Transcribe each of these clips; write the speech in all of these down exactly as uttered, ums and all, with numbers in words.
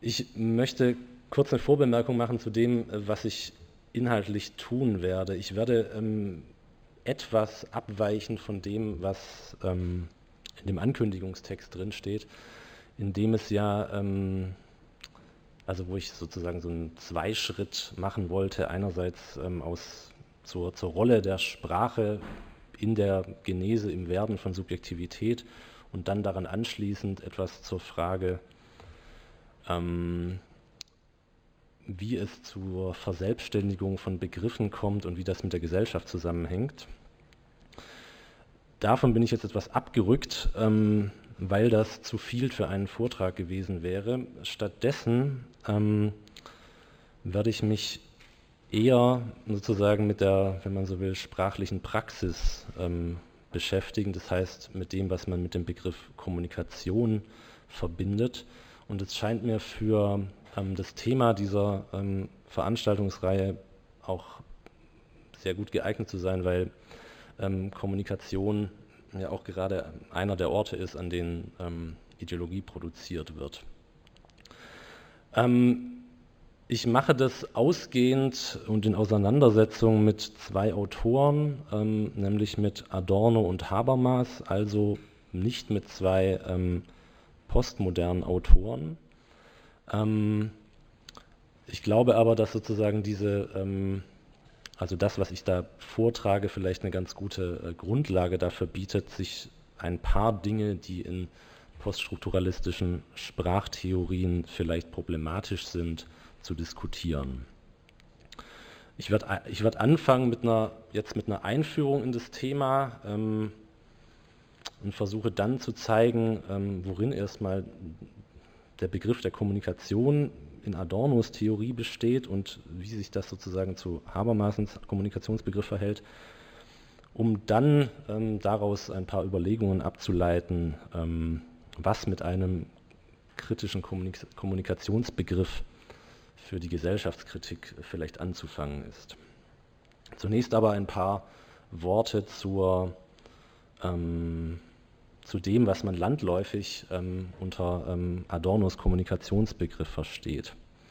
Ich möchte kurz eine Vorbemerkung machen zu dem, was ich inhaltlich tun werde. Ich werde ähm, etwas abweichen von dem, was ähm, in dem Ankündigungstext drin steht, in dem es ja, ähm, also wo ich sozusagen so einen Zweischritt machen wollte, einerseits ähm, aus, zur, zur Rolle der Sprache in der Genese, im Werden von Subjektivität und dann daran anschließend etwas zur Frage, ähm, wie es zur Verselbstständigung von Begriffen kommt und wie das mit der Gesellschaft zusammenhängt. Davon bin ich jetzt etwas abgerückt, ähm, weil das zu viel für einen Vortrag gewesen wäre. Stattdessen ähm, werde ich mich eher sozusagen mit der, wenn man so will, sprachlichen Praxis ähm, beschäftigen. Das heißt, mit dem, was man mit dem Begriff Kommunikation verbindet. Und es scheint mir für ähm, das Thema dieser ähm, Veranstaltungsreihe auch sehr gut geeignet zu sein, weil ähm, Kommunikation ja auch gerade einer der Orte ist, an denen ähm, Ideologie produziert wird. Ähm, ich mache das ausgehend und in Auseinandersetzung mit zwei Autoren, ähm, nämlich mit Adorno und Habermas, also nicht mit zwei ähm, postmodernen Autoren. Ähm, ich glaube aber, dass sozusagen diese, ähm, also das, was ich da vortrage, vielleicht eine ganz gute äh, Grundlage dafür bietet, sich ein paar Dinge, die in poststrukturalistischen Sprachtheorien vielleicht problematisch sind, zu diskutieren. Ich werde ich werd anfangen mit einer, jetzt mit einer Einführung in das Thema ähm, und versuche dann zu zeigen, ähm, worin erstmal der Begriff der Kommunikation in Adornos Theorie besteht und wie sich das sozusagen zu Habermasens Kommunikationsbegriff verhält, um dann ähm, daraus ein paar Überlegungen abzuleiten, ähm, was mit einem kritischen Kommunik- Kommunikationsbegriff für die Gesellschaftskritik vielleicht anzufangen ist. Zunächst aber ein paar Worte zur, ähm, zu dem, was man landläufig ähm, unter ähm, Adornos Kommunikationsbegriff versteht.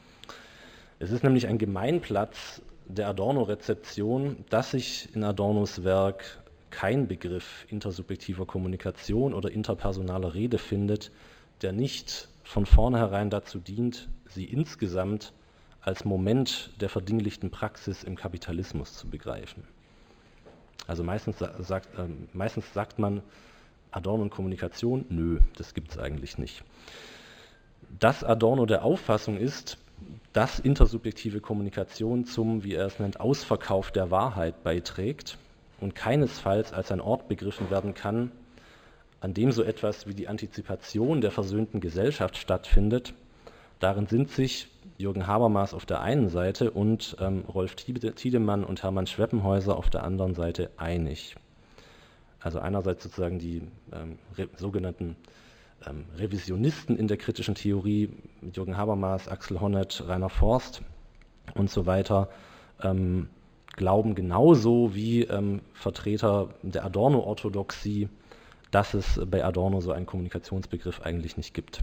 Es ist nämlich ein Gemeinplatz der Adorno-Rezeption, dass sich in Adornos Werk kein Begriff intersubjektiver Kommunikation oder interpersonaler Rede findet, der nicht von vornherein dazu dient, sie insgesamt als Moment der verdinglichten Praxis im Kapitalismus zu begreifen. Also meistens sagt, äh, meistens sagt man, Adorno und Kommunikation, nö, das gibt es eigentlich nicht. Dass Adorno der Auffassung ist, dass intersubjektive Kommunikation zum, wie er es nennt, Ausverkauf der Wahrheit beiträgt und keinesfalls als ein Ort begriffen werden kann, an dem so etwas wie die Antizipation der versöhnten Gesellschaft stattfindet, darin sind sich Jürgen Habermas auf der einen Seite und ähm, Rolf Tiedemann und Hermann Schweppenhäuser auf der anderen Seite einig. Also einerseits sozusagen die ähm, re- sogenannten ähm, Revisionisten in der kritischen Theorie, Jürgen Habermas, Axel Honneth, Rainer Forst und so weiter, ähm, glauben genauso wie ähm, Vertreter der Adorno-Orthodoxie, dass es bei Adorno so einen Kommunikationsbegriff eigentlich nicht gibt.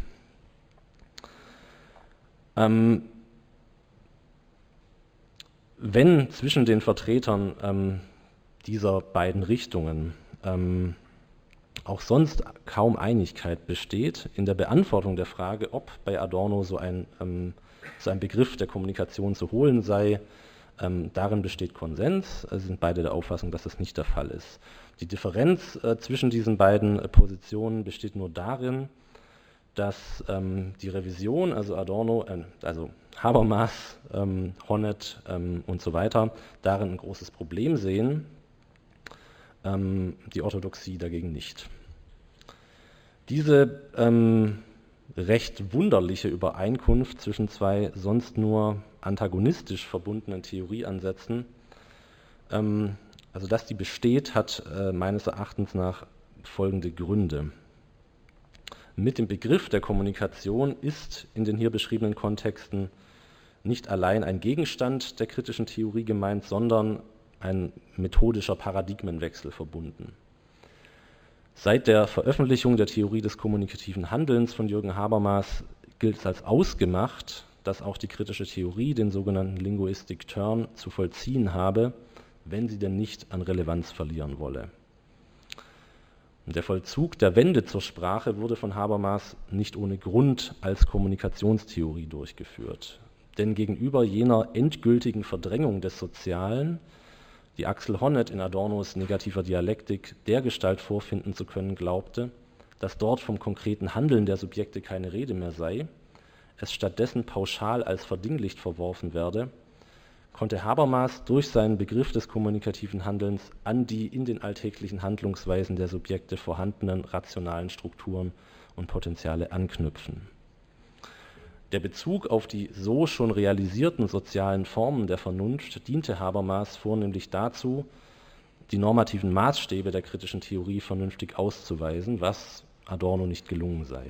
Ähm, wenn zwischen den Vertretern ähm, dieser beiden Richtungen ähm, auch sonst kaum Einigkeit besteht in der Beantwortung der Frage, ob bei Adorno so ein, ähm, so ein Begriff der Kommunikation zu holen sei, ähm, darin besteht Konsens. Sie sind beide der Auffassung, dass das nicht der Fall ist. Die Differenz äh, zwischen diesen beiden äh, Positionen besteht nur darin, dass ähm, die Revision, also Adorno, äh, also Habermas, ähm, Honneth ähm, und so weiter, darin ein großes Problem sehen, ähm, die Orthodoxie dagegen nicht. Diese ähm, recht wunderliche Übereinkunft zwischen zwei sonst nur antagonistisch verbundenen Theorieansätzen, ähm, also dass die besteht, hat äh, meines Erachtens nach folgende Gründe. Mit dem Begriff der Kommunikation ist in den hier beschriebenen Kontexten nicht allein ein Gegenstand der kritischen Theorie gemeint, sondern ein methodischer Paradigmenwechsel verbunden. Seit der Veröffentlichung der Theorie des kommunikativen Handelns von Jürgen Habermas gilt es als ausgemacht, dass auch die kritische Theorie den sogenannten Linguistic Turn zu vollziehen habe, wenn sie denn nicht an Relevanz verlieren wolle. Und der Vollzug der Wende zur Sprache wurde von Habermas nicht ohne Grund als Kommunikationstheorie durchgeführt. Denn gegenüber jener endgültigen Verdrängung des Sozialen, die Axel Honneth in Adornos negativer Dialektik dergestalt vorfinden zu können glaubte, dass dort vom konkreten Handeln der Subjekte keine Rede mehr sei, es stattdessen pauschal als verdinglicht verworfen werde, konnte Habermas durch seinen Begriff des kommunikativen Handelns an die in den alltäglichen Handlungsweisen der Subjekte vorhandenen rationalen Strukturen und Potenziale anknüpfen. Der Bezug auf die so schon realisierten sozialen Formen der Vernunft diente Habermas vornehmlich dazu, die normativen Maßstäbe der kritischen Theorie vernünftig auszuweisen, was Adorno nicht gelungen sei.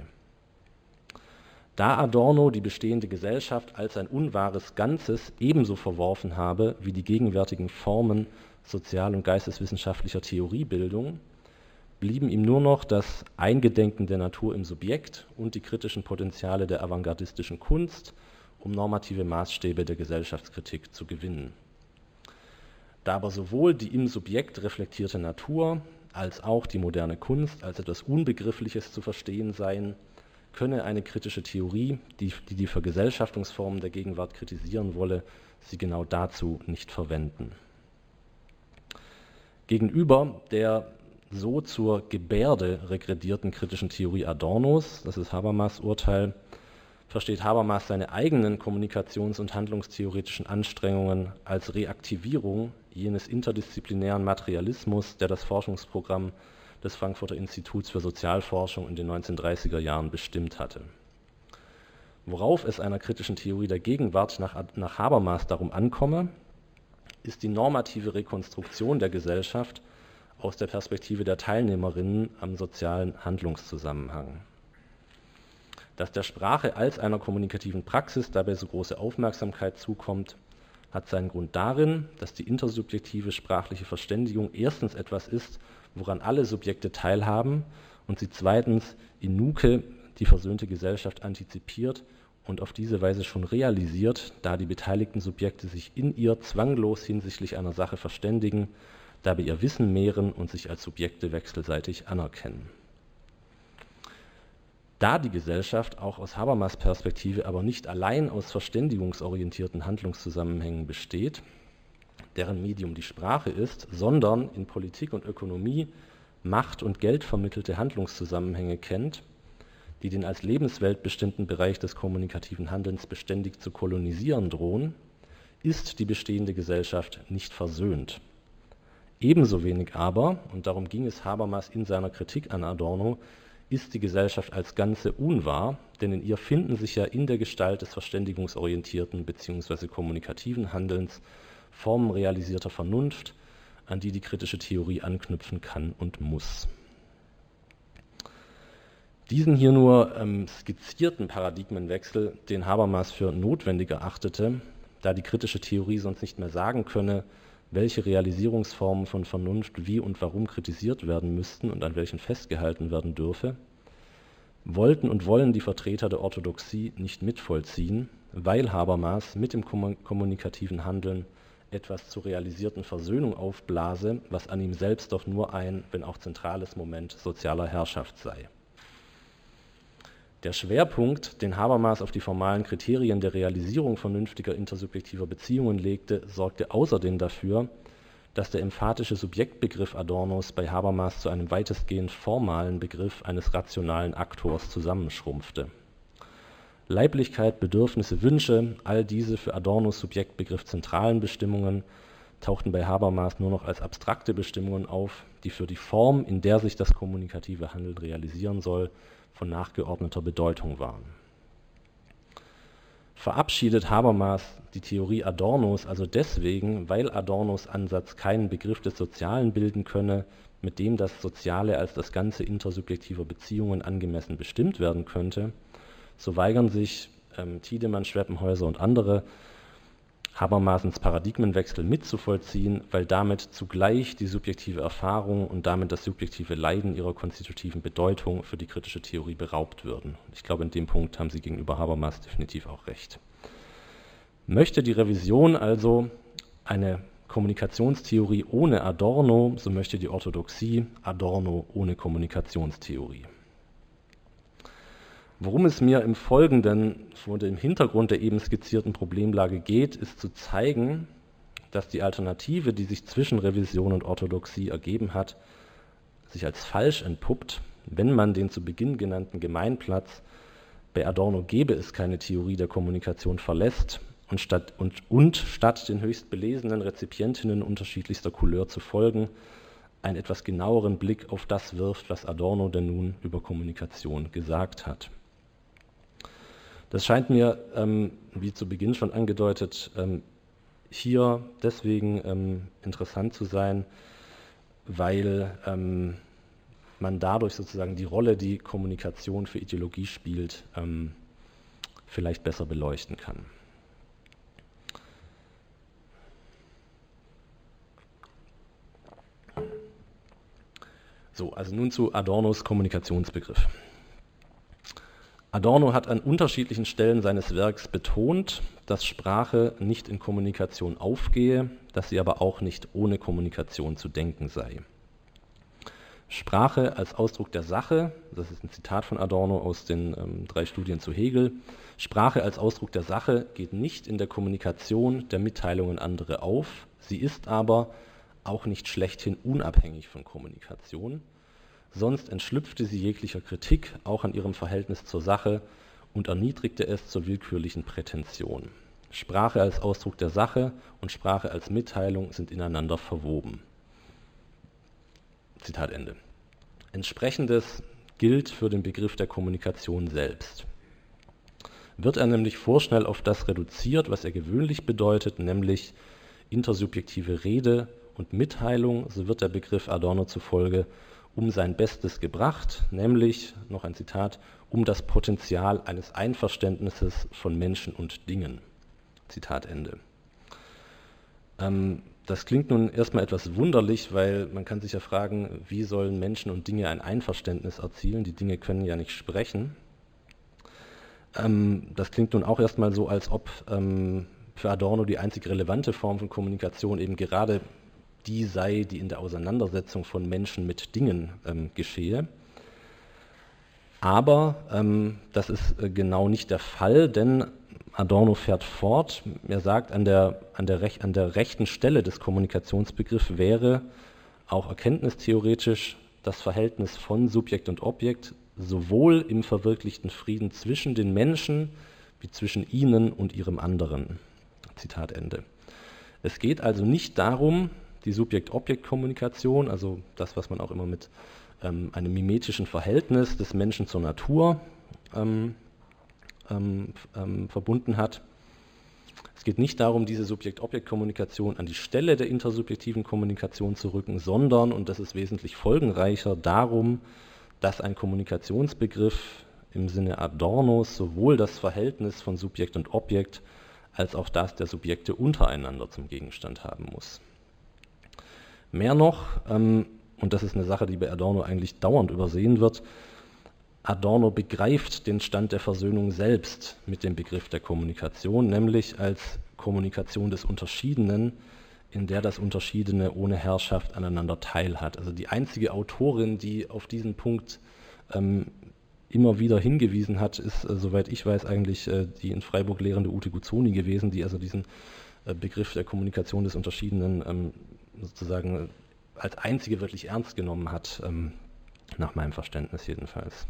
Da Adorno die bestehende Gesellschaft als ein unwahres Ganzes ebenso verworfen habe wie die gegenwärtigen Formen sozial- und geisteswissenschaftlicher Theoriebildung, blieben ihm nur noch das Eingedenken der Natur im Subjekt und die kritischen Potenziale der avantgardistischen Kunst, um normative Maßstäbe der Gesellschaftskritik zu gewinnen. Da aber sowohl die im Subjekt reflektierte Natur als auch die moderne Kunst als etwas Unbegriffliches zu verstehen seien, könne eine kritische Theorie, die, die die Vergesellschaftungsformen der Gegenwart kritisieren wolle, sie genau dazu nicht verwenden. Gegenüber der so zur Gebärde regredierten kritischen Theorie Adornos, das ist Habermas' Urteil, versteht Habermas seine eigenen kommunikations- und handlungstheoretischen Anstrengungen als Reaktivierung jenes interdisziplinären Materialismus, der das Forschungsprogramm des Frankfurter Instituts für Sozialforschung in den neunzehnhundertdreißiger Jahren bestimmt hatte. Worauf es einer kritischen Theorie der Gegenwart nach, nach Habermas darum ankomme, ist die normative Rekonstruktion der Gesellschaft aus der Perspektive der Teilnehmerinnen am sozialen Handlungszusammenhang. Dass der Sprache als einer kommunikativen Praxis dabei so große Aufmerksamkeit zukommt, hat seinen Grund darin, dass die intersubjektive sprachliche Verständigung erstens etwas ist, woran alle Subjekte teilhaben, und sie zweitens in nuce die versöhnte Gesellschaft antizipiert und auf diese Weise schon realisiert, da die beteiligten Subjekte sich in ihr zwanglos hinsichtlich einer Sache verständigen, dabei ihr Wissen mehren und sich als Subjekte wechselseitig anerkennen. Da die Gesellschaft auch aus Habermas Perspektive aber nicht allein aus verständigungsorientierten Handlungszusammenhängen besteht, deren Medium die Sprache ist, sondern in Politik und Ökonomie Macht- und Geld vermittelte Handlungszusammenhänge kennt, die den als Lebenswelt bestimmten Bereich des kommunikativen Handelns beständig zu kolonisieren drohen, ist die bestehende Gesellschaft nicht versöhnt. Ebenso wenig aber, und darum ging es Habermas in seiner Kritik an Adorno, ist die Gesellschaft als Ganze unwahr, denn in ihr finden sich ja in der Gestalt des verständigungsorientierten bzw. kommunikativen Handelns Formen realisierter Vernunft, an die die kritische Theorie anknüpfen kann und muss. Diesen hier nur ähm, skizzierten Paradigmenwechsel, den Habermas für notwendig erachtete, da die kritische Theorie sonst nicht mehr sagen könne, welche Realisierungsformen von Vernunft wie und warum kritisiert werden müssten und an welchen festgehalten werden dürfe, wollten und wollen die Vertreter der Orthodoxie nicht mitvollziehen, weil Habermas mit dem kommunikativen Handeln etwas zur realisierten Versöhnung aufblase, was an ihm selbst doch nur ein, wenn auch zentrales Moment sozialer Herrschaft sei. Der Schwerpunkt, den Habermas auf die formalen Kriterien der Realisierung vernünftiger intersubjektiver Beziehungen legte, sorgte außerdem dafür, dass der emphatische Subjektbegriff Adornos bei Habermas zu einem weitestgehend formalen Begriff eines rationalen Aktors zusammenschrumpfte. Leiblichkeit, Bedürfnisse, Wünsche, all diese für Adornos Subjektbegriff zentralen Bestimmungen tauchten bei Habermas nur noch als abstrakte Bestimmungen auf, die für die Form, in der sich das kommunikative Handeln realisieren soll, von nachgeordneter Bedeutung waren. Verabschiedet Habermas die Theorie Adornos also deswegen, weil Adornos Ansatz keinen Begriff des Sozialen bilden könne, mit dem das Soziale als das Ganze intersubjektiver Beziehungen angemessen bestimmt werden könnte, so weigern sich ähm, Tiedemann, Schweppenhäuser und andere, Habermasens Paradigmenwechsel mitzuvollziehen, weil damit zugleich die subjektive Erfahrung und damit das subjektive Leiden ihrer konstitutiven Bedeutung für die kritische Theorie beraubt würden. Ich glaube, in dem Punkt haben Sie gegenüber Habermas definitiv auch recht. Möchte die Revision also eine Kommunikationstheorie ohne Adorno, so möchte die Orthodoxie Adorno ohne Kommunikationstheorie. Worum es mir im Folgenden vor dem Hintergrund der eben skizzierten Problemlage geht, ist zu zeigen, dass die Alternative, die sich zwischen Revision und Orthodoxie ergeben hat, sich als falsch entpuppt, wenn man den zu Beginn genannten Gemeinplatz, bei Adorno gäbe es keine Theorie der Kommunikation, verlässt und statt, und, und statt den höchst belesenen Rezipientinnen unterschiedlichster Couleur zu folgen, einen etwas genaueren Blick auf das wirft, was Adorno denn nun über Kommunikation gesagt hat. Das scheint mir, ähm, wie zu Beginn schon angedeutet, ähm, hier deswegen ähm, interessant zu sein, weil ähm, man dadurch sozusagen die Rolle, die Kommunikation für Ideologie spielt, ähm, vielleicht besser beleuchten kann. So, also nun zu Adornos Kommunikationsbegriff. Adorno hat an unterschiedlichen Stellen seines Werks betont, dass Sprache nicht in Kommunikation aufgehe, dass sie aber auch nicht ohne Kommunikation zu denken sei. Sprache als Ausdruck der Sache, das ist ein Zitat von Adorno aus den ähm, drei Studien zu Hegel, Sprache als Ausdruck der Sache geht nicht in der Kommunikation der Mitteilungen andere auf, sie ist aber auch nicht schlechthin unabhängig von Kommunikation, sonst entschlüpfte sie jeglicher Kritik, auch an ihrem Verhältnis zur Sache, und erniedrigte es zur willkürlichen Prätension. Sprache als Ausdruck der Sache und Sprache als Mitteilung sind ineinander verwoben. Zitat Ende. Entsprechendes gilt für den Begriff der Kommunikation selbst. Wird er nämlich vorschnell auf das reduziert, was er gewöhnlich bedeutet, nämlich intersubjektive Rede und Mitteilung, so wird der Begriff Adorno zufolge um sein Bestes gebracht, nämlich, noch ein Zitat, um das Potenzial eines Einverständnisses von Menschen und Dingen. Zitat Ende. Ähm, das klingt nun erstmal etwas wunderlich, weil man kann sich ja fragen, wie sollen Menschen und Dinge ein Einverständnis erzielen? Die Dinge können ja nicht sprechen. Ähm, das klingt nun auch erstmal so, als ob ähm, für Adorno die einzig relevante Form von Kommunikation eben gerade die sei, die in der Auseinandersetzung von Menschen mit Dingen ähm, geschehe. Aber ähm, das ist äh, genau nicht der Fall, denn Adorno fährt fort. Er sagt, an der, an der, Rech an der rechten Stelle des Kommunikationsbegriffs wäre auch erkenntnistheoretisch das Verhältnis von Subjekt und Objekt sowohl im verwirklichten Frieden zwischen den Menschen wie zwischen ihnen und ihrem anderen. Zitat Ende. Es geht also nicht darum, die Subjekt-Objekt-Kommunikation, also das, was man auch immer mit ähm, einem mimetischen Verhältnis des Menschen zur Natur ähm, ähm, ähm, verbunden hat. Es geht nicht darum, diese Subjekt-Objekt-Kommunikation an die Stelle der intersubjektiven Kommunikation zu rücken, sondern, und das ist wesentlich folgenreicher, darum, dass ein Kommunikationsbegriff im Sinne Adornos sowohl das Verhältnis von Subjekt und Objekt als auch das der Subjekte untereinander zum Gegenstand haben muss. Mehr noch, ähm, und das ist eine Sache, die bei Adorno eigentlich dauernd übersehen wird, Adorno begreift den Stand der Versöhnung selbst mit dem Begriff der Kommunikation, nämlich als Kommunikation des Unterschiedenen, in der das Unterschiedene ohne Herrschaft aneinander teilhat. Also die einzige Autorin, die auf diesen Punkt ähm, immer wieder hingewiesen hat, ist, äh, soweit ich weiß, eigentlich äh, die in Freiburg lehrende Ute Guzzoni gewesen, die also diesen äh, Begriff der Kommunikation des Unterschiedenen ähm, sozusagen als einzige wirklich ernst genommen hat, ähm, nach meinem Verständnis jedenfalls.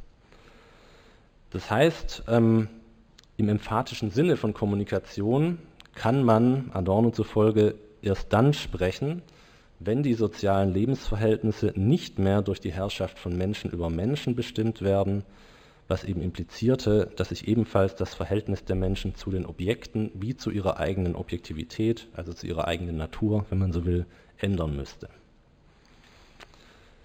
Das heißt, ähm, im emphatischen Sinne von Kommunikation kann man Adorno zufolge erst dann sprechen, wenn die sozialen Lebensverhältnisse nicht mehr durch die Herrschaft von Menschen über Menschen bestimmt werden, was eben implizierte, dass sich ebenfalls das Verhältnis der Menschen zu den Objekten wie zu ihrer eigenen Objektivität, also zu ihrer eigenen Natur, wenn man so will, ändern müsste.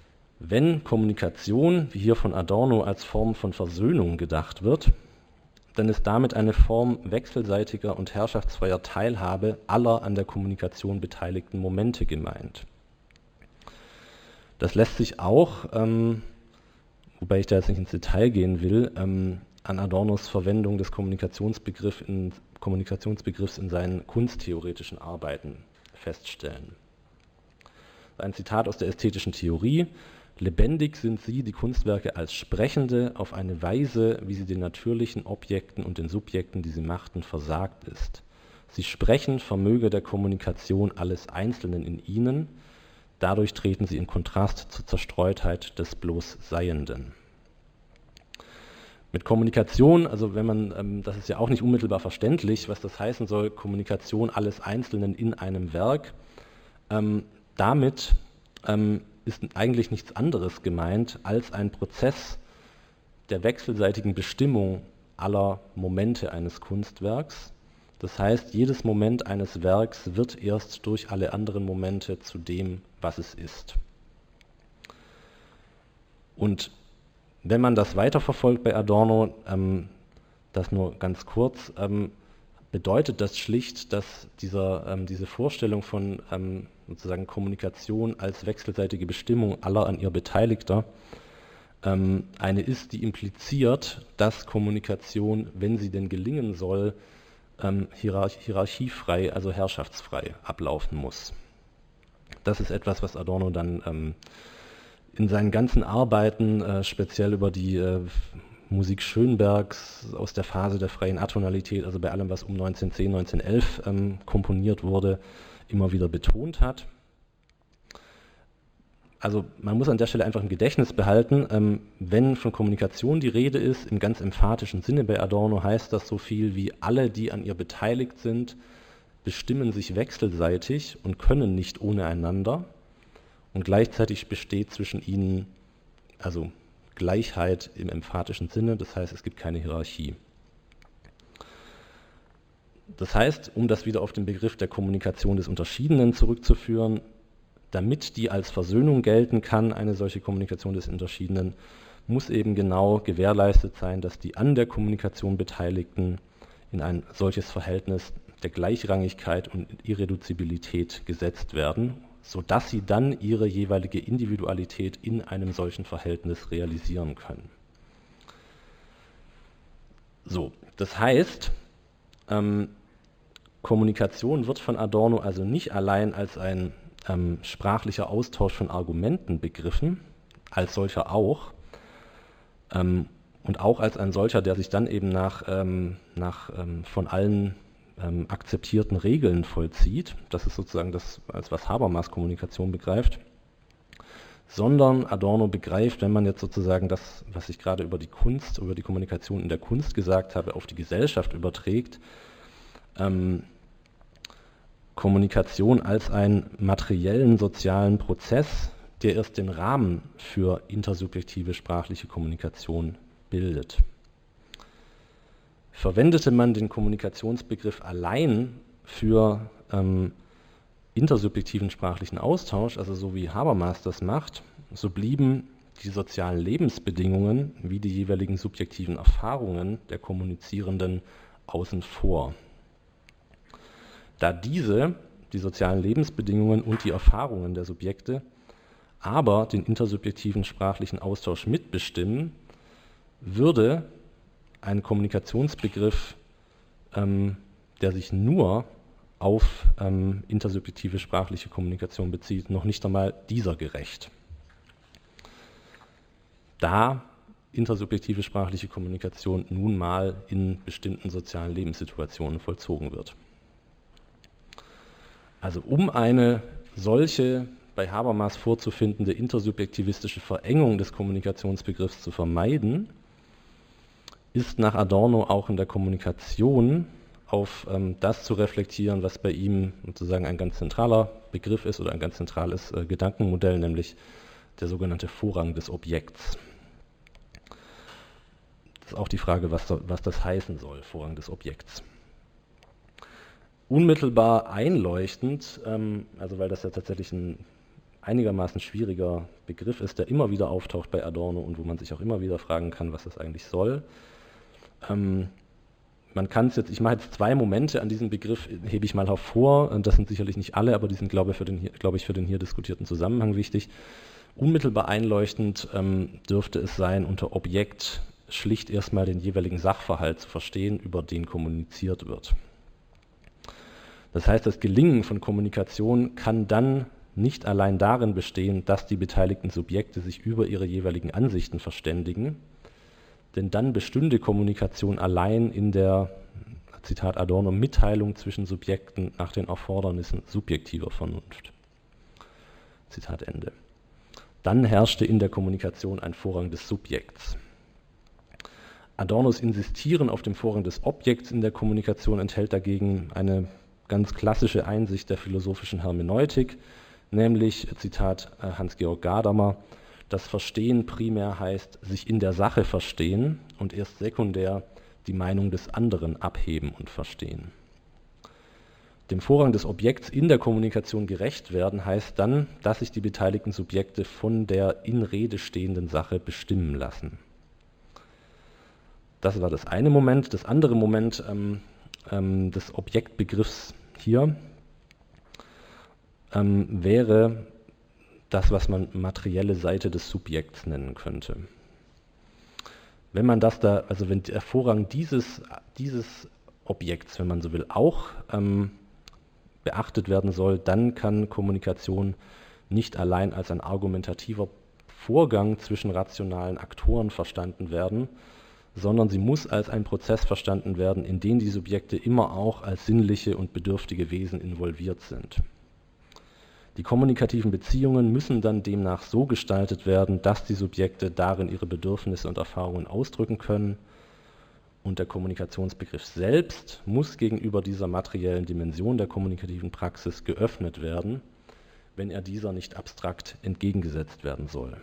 Wenn Kommunikation, wie hier von Adorno, als Form von Versöhnung gedacht wird, dann ist damit eine Form wechselseitiger und herrschaftsfreier Teilhabe aller an der Kommunikation beteiligten Momente gemeint. Das lässt sich auch, ähm, wobei ich da jetzt nicht ins Detail gehen will, ähm, an Adornos Verwendung des Kommunikationsbegriff in, Kommunikationsbegriffs in seinen kunsttheoretischen Arbeiten feststellen. Ein Zitat aus der ästhetischen Theorie: Lebendig sind sie, die Kunstwerke, als Sprechende auf eine Weise, wie sie den natürlichen Objekten und den Subjekten, die sie machten, versagt ist. Sie sprechen vermöge der Kommunikation alles Einzelnen in ihnen, dadurch treten sie in Kontrast zur Zerstreutheit des bloß Seienden. Mit Kommunikation, also wenn man, ähm, das ist ja auch nicht unmittelbar verständlich, was das heißen soll, Kommunikation alles Einzelnen in einem Werk, ähm, damit ähm, ist eigentlich nichts anderes gemeint als ein Prozess der wechselseitigen Bestimmung aller Momente eines Kunstwerks. Das heißt, jedes Moment eines Werks wird erst durch alle anderen Momente zu dem, was es ist. Und wenn man das weiterverfolgt bei Adorno, ähm, das nur ganz kurz, ähm, bedeutet das schlicht, dass dieser, ähm, diese Vorstellung von ähm, sozusagen Kommunikation als wechselseitige Bestimmung aller an ihr Beteiligter ähm, eine ist, die impliziert, dass Kommunikation, wenn sie denn gelingen soll, ähm, hierarch hierarchiefrei, also herrschaftsfrei ablaufen muss. Das ist etwas, was Adorno dann ähm, in seinen ganzen Arbeiten, äh, speziell über die äh, Musik Schönbergs aus der Phase der freien Atonalität, also bei allem, was um neunzehnhundertzehn, neunzehnhundertelf ähm, komponiert wurde, immer wieder betont hat. Also man muss an der Stelle einfach im Gedächtnis behalten, ähm, wenn von Kommunikation die Rede ist, im ganz emphatischen Sinne bei Adorno, heißt das so viel wie: alle, die an ihr beteiligt sind, bestimmen sich wechselseitig und können nicht ohne einander, und gleichzeitig besteht zwischen ihnen also Gleichheit im emphatischen Sinne, das heißt, es gibt keine Hierarchie. Das heißt, um das wieder auf den Begriff der Kommunikation des Unterschiedenen zurückzuführen, damit die als Versöhnung gelten kann, eine solche Kommunikation des Unterschiedenen, muss eben genau gewährleistet sein, dass die an der Kommunikation Beteiligten in ein solches Verhältnis der Gleichrangigkeit und Irreduzibilität gesetzt werden, sodass sie dann ihre jeweilige Individualität in einem solchen Verhältnis realisieren können. So, das heißt, ähm, Kommunikation wird von Adorno also nicht allein als ein ähm, sprachlicher Austausch von Argumenten begriffen, als solcher auch, ähm, und auch als ein solcher, der sich dann eben nach, ähm, nach ähm, von allen ähm, akzeptierten Regeln vollzieht. Das ist sozusagen das, als was Habermas Kommunikation begreift. Sondern Adorno begreift, wenn man jetzt sozusagen das, was ich gerade über die Kunst, über die Kommunikation in der Kunst gesagt habe, auf die Gesellschaft überträgt, ähm, Kommunikation als einen materiellen sozialen Prozess, der erst den Rahmen für intersubjektive sprachliche Kommunikation bildet. Verwendete man den Kommunikationsbegriff allein für ähm, intersubjektiven sprachlichen Austausch, also so wie Habermas das macht, so blieben die sozialen Lebensbedingungen wie die jeweiligen subjektiven Erfahrungen der Kommunizierenden außen vor. Da diese, die sozialen Lebensbedingungen und die Erfahrungen der Subjekte, aber den intersubjektiven sprachlichen Austausch mitbestimmen, würde ein Kommunikationsbegriff, ähm, der sich nur auf ähm, intersubjektive sprachliche Kommunikation bezieht, noch nicht einmal dieser gerecht. Da intersubjektive sprachliche Kommunikation nun mal in bestimmten sozialen Lebenssituationen vollzogen wird. Also um eine solche bei Habermas vorzufindende intersubjektivistische Verengung des Kommunikationsbegriffs zu vermeiden, ist nach Adorno auch in der Kommunikation auf ähm, das zu reflektieren, was bei ihm sozusagen ein ganz zentraler Begriff ist oder ein ganz zentrales äh, Gedankenmodell, nämlich der sogenannte Vorrang des Objekts. Das ist auch die Frage, was, was das heißen soll, Vorrang des Objekts. Unmittelbar einleuchtend, ähm, also weil das ja tatsächlich ein einigermaßen schwieriger Begriff ist, der immer wieder auftaucht bei Adorno und wo man sich auch immer wieder fragen kann, was das eigentlich soll, ähm, man kann es jetzt, ich mache jetzt zwei Momente an diesem Begriff, hebe ich mal hervor, das sind sicherlich nicht alle, aber die sind, glaube ich, für den hier, glaube ich, für den hier diskutierten Zusammenhang wichtig. Unmittelbar einleuchtend ähm, dürfte es sein, unter Objekt schlicht erstmal den jeweiligen Sachverhalt zu verstehen, über den kommuniziert wird. Das heißt, das Gelingen von Kommunikation kann dann nicht allein darin bestehen, dass die beteiligten Subjekte sich über ihre jeweiligen Ansichten verständigen, denn dann bestünde Kommunikation allein in der, Zitat Adorno, Mitteilung zwischen Subjekten nach den Erfordernissen subjektiver Vernunft. Zitat Ende. Dann herrschte in der Kommunikation ein Vorrang des Subjekts. Adornos Insistieren auf dem Vorrang des Objekts in der Kommunikation enthält dagegen eine ganz klassische Einsicht der philosophischen Hermeneutik, nämlich, Zitat Hans-Georg Gadamer, das Verstehen primär heißt, sich in der Sache verstehen und erst sekundär die Meinung des anderen abheben und verstehen. Dem Vorrang des Objekts in der Kommunikation gerecht werden heißt dann, dass sich die beteiligten Subjekte von der in Rede stehenden Sache bestimmen lassen. Das war das eine Moment. Das andere Moment ähm, ähm, des Objektbegriffs hier ähm, wäre das, was man materielle Seite des Subjekts nennen könnte. Wenn man das da, also wenn der Vorrang dieses, dieses Objekts, wenn man so will, auch ähm, beachtet werden soll, dann kann Kommunikation nicht allein als ein argumentativer Vorgang zwischen rationalen Aktoren verstanden werden, sondern sie muss als ein Prozess verstanden werden, in den die Subjekte immer auch als sinnliche und bedürftige Wesen involviert sind. Die kommunikativen Beziehungen müssen dann demnach so gestaltet werden, dass die Subjekte darin ihre Bedürfnisse und Erfahrungen ausdrücken können, und der Kommunikationsbegriff selbst muss gegenüber dieser materiellen Dimension der kommunikativen Praxis geöffnet werden, wenn er dieser nicht abstrakt entgegengesetzt werden soll.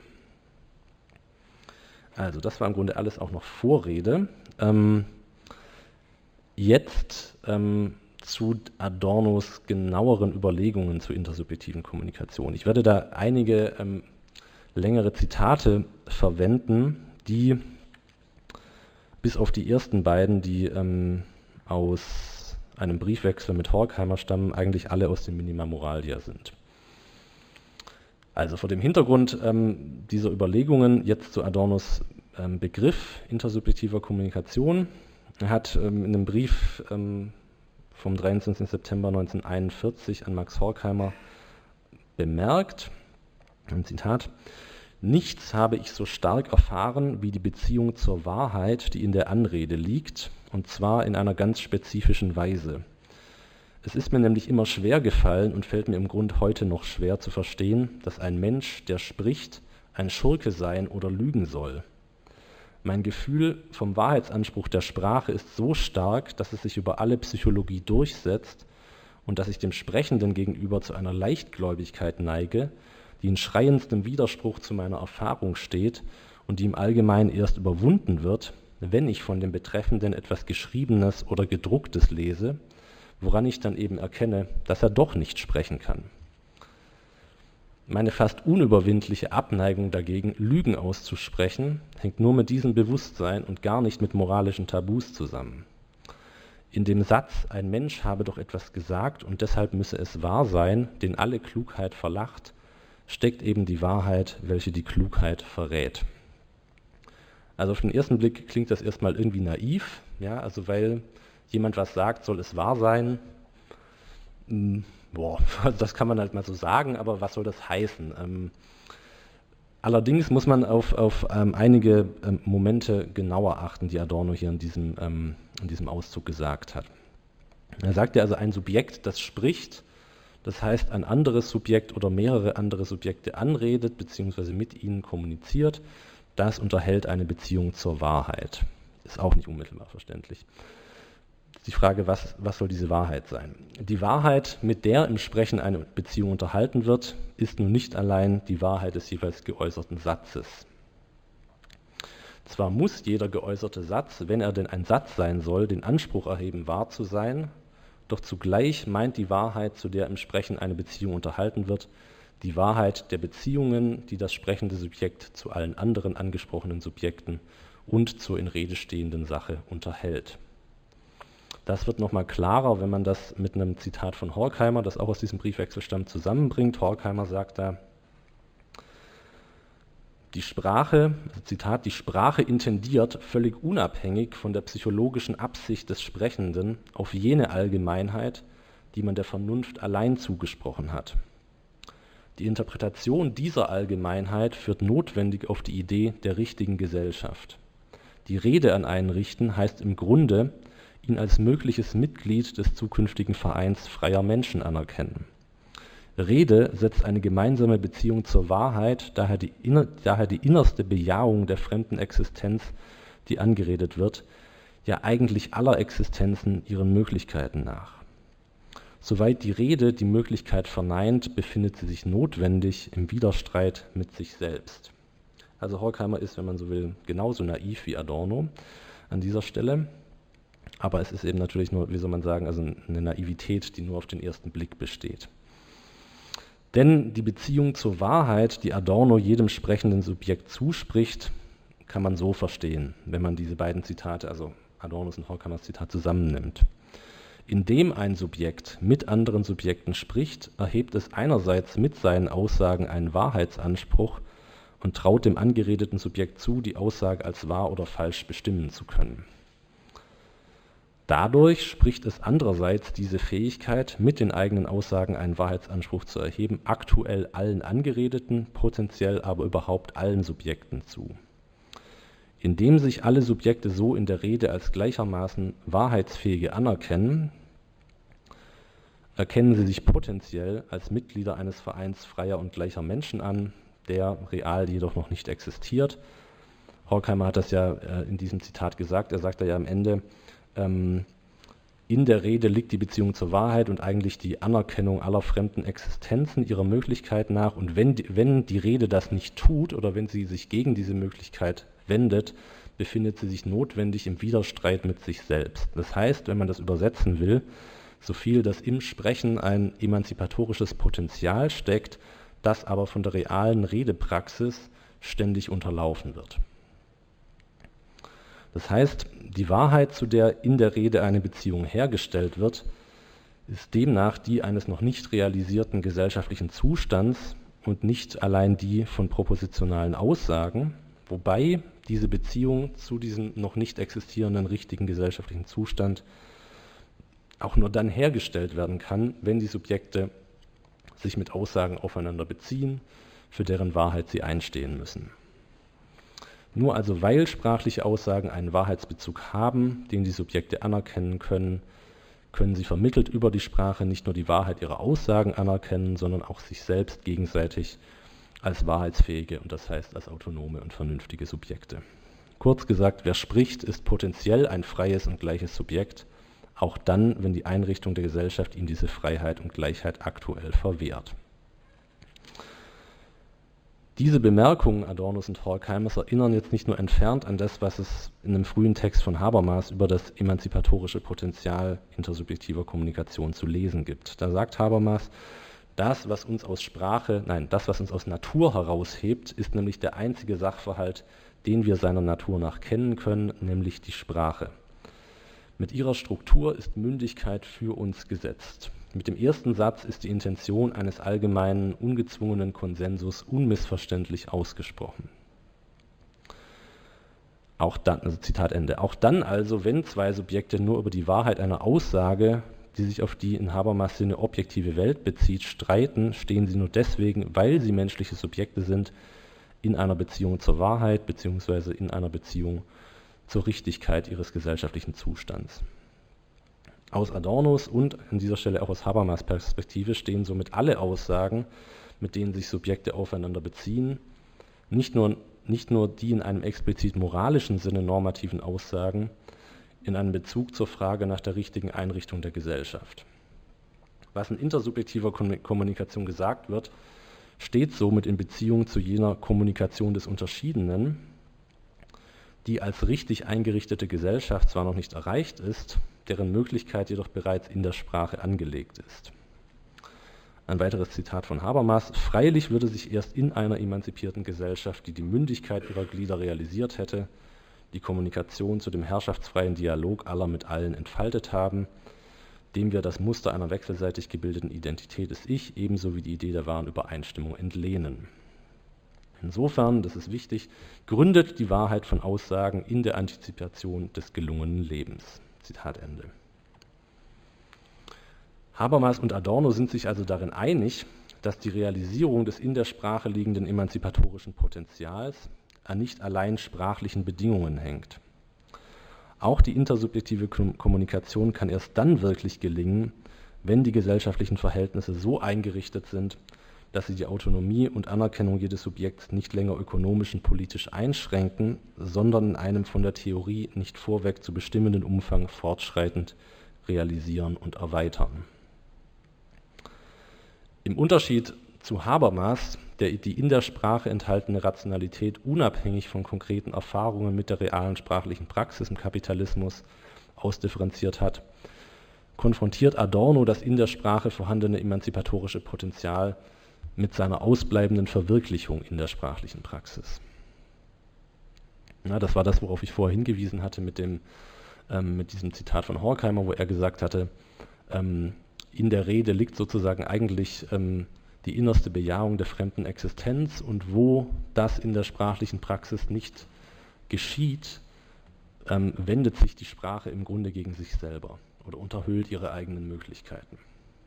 Also das war im Grunde alles auch noch Vorrede. Ähm, jetzt ähm, zu Adornos genaueren Überlegungen zur intersubjektiven Kommunikation. Ich werde da einige ähm, längere Zitate verwenden, die bis auf die ersten beiden, die ähm, aus einem Briefwechsel mit Horkheimer stammen, eigentlich alle aus dem Minima Moralia sind. Also vor dem Hintergrund ähm, dieser Überlegungen jetzt zu Adornos ähm, Begriff intersubjektiver Kommunikation. Er hat ähm, in einem Brief ähm, vom dreiundzwanzigsten September neunzehnhunderteinundvierzig an Max Horkheimer bemerkt, ein Zitat: Nichts habe ich so stark erfahren wie die Beziehung zur Wahrheit, die in der Anrede liegt, und zwar in einer ganz spezifischen Weise. Es ist mir nämlich immer schwer gefallen und fällt mir im Grund heute noch schwer zu verstehen, dass ein Mensch, der spricht, ein Schurke sein oder lügen soll. Mein Gefühl vom Wahrheitsanspruch der Sprache ist so stark, dass es sich über alle Psychologie durchsetzt und dass ich dem Sprechenden gegenüber zu einer Leichtgläubigkeit neige, die in schreiendstem Widerspruch zu meiner Erfahrung steht und die im Allgemeinen erst überwunden wird, wenn ich von dem Betreffenden etwas Geschriebenes oder Gedrucktes lese, woran ich dann eben erkenne, dass er doch nicht sprechen kann. Meine fast unüberwindliche Abneigung dagegen, Lügen auszusprechen, hängt nur mit diesem Bewusstsein und gar nicht mit moralischen Tabus zusammen. In dem Satz, ein Mensch habe doch etwas gesagt und deshalb müsse es wahr sein, den alle Klugheit verlacht, steckt eben die Wahrheit, welche die Klugheit verrät. Also auf den ersten Blick klingt das erstmal irgendwie naiv, ja, also weil jemand was sagt, soll es wahr sein. Hm, boah, das kann man halt mal so sagen, aber was soll das heißen? Ähm, allerdings muss man auf, auf ähm, einige ähm, Momente genauer achten, die Adorno hier in diesem, ähm, in diesem Auszug gesagt hat. Er sagt ja also, ein Subjekt, das spricht, das heißt ein anderes Subjekt oder mehrere andere Subjekte anredet bzw. mit ihnen kommuniziert, das unterhält eine Beziehung zur Wahrheit. Ist auch nicht unmittelbar verständlich. Die Frage, was, was soll diese Wahrheit sein? Die Wahrheit, mit der im Sprechen eine Beziehung unterhalten wird, ist nun nicht allein die Wahrheit des jeweils geäußerten Satzes. Zwar muss jeder geäußerte Satz, wenn er denn ein Satz sein soll, den Anspruch erheben, wahr zu sein, doch zugleich meint die Wahrheit, zu der im Sprechen eine Beziehung unterhalten wird, die Wahrheit der Beziehungen, die das sprechende Subjekt zu allen anderen angesprochenen Subjekten und zur in Rede stehenden Sache unterhält. Das wird nochmal klarer, wenn man das mit einem Zitat von Horkheimer, das auch aus diesem Briefwechsel stammt, zusammenbringt. Horkheimer sagt da: Die Sprache, Zitat, die Sprache intendiert, völlig unabhängig von der psychologischen Absicht des Sprechenden, auf jene Allgemeinheit, die man der Vernunft allein zugesprochen hat. Die Interpretation dieser Allgemeinheit führt notwendig auf die Idee der richtigen Gesellschaft. Die Rede an einen richten heißt im Grunde, ihn als mögliches Mitglied des zukünftigen Vereins freier Menschen anerkennen. Rede setzt eine gemeinsame Beziehung zur Wahrheit, daher die, inner, daher die innerste Bejahung der fremden Existenz, die angeredet wird, ja eigentlich aller Existenzen ihren Möglichkeiten nach. Soweit die Rede die Möglichkeit verneint, befindet sie sich notwendig im Widerstreit mit sich selbst. Also Horkheimer ist, wenn man so will, genauso naiv wie Adorno an dieser Stelle, aber es ist eben natürlich nur, wie soll man sagen, also eine Naivität, die nur auf den ersten Blick besteht. Denn die Beziehung zur Wahrheit, die Adorno jedem sprechenden Subjekt zuspricht, kann man so verstehen, wenn man diese beiden Zitate, also Adornos und Horkheimers Zitat, zusammennimmt. Indem ein Subjekt mit anderen Subjekten spricht, erhebt es einerseits mit seinen Aussagen einen Wahrheitsanspruch und traut dem angeredeten Subjekt zu, die Aussage als wahr oder falsch bestimmen zu können. Dadurch spricht es andererseits diese Fähigkeit, mit den eigenen Aussagen einen Wahrheitsanspruch zu erheben, aktuell allen Angeredeten, potenziell aber überhaupt allen Subjekten zu. Indem sich alle Subjekte so in der Rede als gleichermaßen Wahrheitsfähige anerkennen, erkennen sie sich potenziell als Mitglieder eines Vereins freier und gleicher Menschen an, der real jedoch noch nicht existiert. Horkheimer hat das ja in diesem Zitat gesagt, er sagt da ja am Ende: In der Rede liegt die Beziehung zur Wahrheit und eigentlich die Anerkennung aller fremden Existenzen ihrer Möglichkeit nach. Und wenn die, wenn die Rede das nicht tut oder wenn sie sich gegen diese Möglichkeit wendet, befindet sie sich notwendig im Widerstreit mit sich selbst. Das heißt, wenn man das übersetzen will, so viel, dass im Sprechen ein emanzipatorisches Potenzial steckt, das aber von der realen Redepraxis ständig unterlaufen wird. Das heißt, die Wahrheit, zu der in der Rede eine Beziehung hergestellt wird, ist demnach die eines noch nicht realisierten gesellschaftlichen Zustands und nicht allein die von propositionalen Aussagen, wobei diese Beziehung zu diesem noch nicht existierenden richtigen gesellschaftlichen Zustand auch nur dann hergestellt werden kann, wenn die Subjekte sich mit Aussagen aufeinander beziehen, für deren Wahrheit sie einstehen müssen. Nur also weil sprachliche Aussagen einen Wahrheitsbezug haben, den die Subjekte anerkennen können, können sie vermittelt über die Sprache nicht nur die Wahrheit ihrer Aussagen anerkennen, sondern auch sich selbst gegenseitig als wahrheitsfähige und das heißt als autonome und vernünftige Subjekte. Kurz gesagt, wer spricht, ist potenziell ein freies und gleiches Subjekt, auch dann, wenn die Einrichtung der Gesellschaft ihm diese Freiheit und Gleichheit aktuell verwehrt. Diese Bemerkungen Adornos und Horkheimers erinnern jetzt nicht nur entfernt an das, was es in einem frühen Text von Habermas über das emanzipatorische Potenzial intersubjektiver Kommunikation zu lesen gibt. Da sagt Habermas: Das, was uns aus Sprache, nein, das, was uns aus Natur heraushebt, ist nämlich der einzige Sachverhalt, den wir seiner Natur nach kennen können, nämlich die Sprache. Mit ihrer Struktur ist Mündigkeit für uns gesetzt. Mit dem ersten Satz ist die Intention eines allgemeinen, ungezwungenen Konsensus unmissverständlich ausgesprochen. Auch dann, also Zitat Ende, auch dann also, wenn zwei Subjekte nur über die Wahrheit einer Aussage, die sich auf die in Habermas Sinne objektive Welt bezieht, streiten, stehen sie nur deswegen, weil sie menschliche Subjekte sind, in einer Beziehung zur Wahrheit bzw. in einer Beziehung zur Richtigkeit ihres gesellschaftlichen Zustands. Aus Adornos und an dieser Stelle auch aus Habermas Perspektive stehen somit alle Aussagen, mit denen sich Subjekte aufeinander beziehen, nicht nur, nicht nur die in einem explizit moralischen Sinne normativen Aussagen, in einem Bezug zur Frage nach der richtigen Einrichtung der Gesellschaft. Was in intersubjektiver Kommunikation gesagt wird, steht somit in Beziehung zu jener Kommunikation des Unterschiedenen, die als richtig eingerichtete Gesellschaft zwar noch nicht erreicht ist, deren Möglichkeit jedoch bereits in der Sprache angelegt ist. Ein weiteres Zitat von Habermas: Freilich würde sich erst in einer emanzipierten Gesellschaft, die die Mündigkeit ihrer Glieder realisiert hätte, die Kommunikation zu dem herrschaftsfreien Dialog aller mit allen entfaltet haben, dem wir das Muster einer wechselseitig gebildeten Identität des Ich ebenso wie die Idee der wahren Übereinstimmung entlehnen. Insofern, das ist wichtig, gründet die Wahrheit von Aussagen in der Antizipation des gelungenen Lebens. Zitat Ende. Habermas und Adorno sind sich also darin einig, dass die Realisierung des in der Sprache liegenden emanzipatorischen Potenzials an nicht allein sprachlichen Bedingungen hängt. Auch die intersubjektive Kommunikation kann erst dann wirklich gelingen, wenn die gesellschaftlichen Verhältnisse so eingerichtet sind, dass sie die Autonomie und Anerkennung jedes Subjekts nicht länger ökonomisch und politisch einschränken, sondern in einem von der Theorie nicht vorweg zu bestimmenden Umfang fortschreitend realisieren und erweitern. Im Unterschied zu Habermas, der die in der Sprache enthaltene Rationalität unabhängig von konkreten Erfahrungen mit der realen sprachlichen Praxis im Kapitalismus ausdifferenziert hat, konfrontiert Adorno das in der Sprache vorhandene emanzipatorische Potenzial mit seiner ausbleibenden Verwirklichung in der sprachlichen Praxis. Ja, das war das, worauf ich vorher hingewiesen hatte mit, dem, ähm, mit diesem Zitat von Horkheimer, wo er gesagt hatte, ähm, in der Rede liegt sozusagen eigentlich ähm, die innerste Bejahung der fremden Existenz, und wo das in der sprachlichen Praxis nicht geschieht, ähm, wendet sich die Sprache im Grunde gegen sich selber oder unterhöhlt ihre eigenen Möglichkeiten.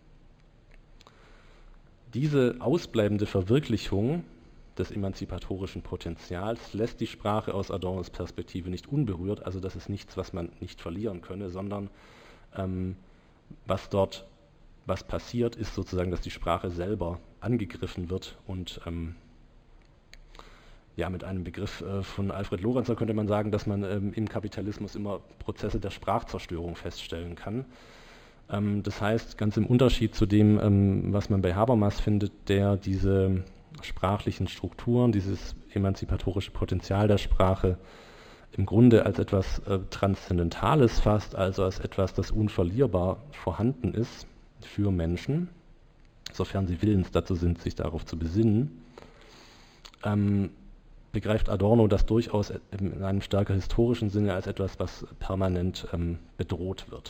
Diese ausbleibende Verwirklichung des emanzipatorischen Potenzials lässt die Sprache aus Adornos Perspektive nicht unberührt, also das ist nichts, was man nicht verlieren könne, sondern ähm, was dort was passiert, ist sozusagen, dass die Sprache selber angegriffen wird und ähm, ja, mit einem Begriff äh, von Alfred Lorenzer könnte man sagen, dass man ähm, im Kapitalismus immer Prozesse der Sprachzerstörung feststellen kann. Ähm, das heißt, ganz im Unterschied zu dem, ähm, was man bei Habermas findet, der diese sprachlichen Strukturen, dieses emanzipatorische Potenzial der Sprache im Grunde als etwas äh, Transzendentales fasst, also als etwas, das unverlierbar vorhanden ist für Menschen, sofern sie willens dazu sind, sich darauf zu besinnen, ähm, begreift Adorno das durchaus in einem stärker historischen Sinne als etwas, was permanent ähm, bedroht wird.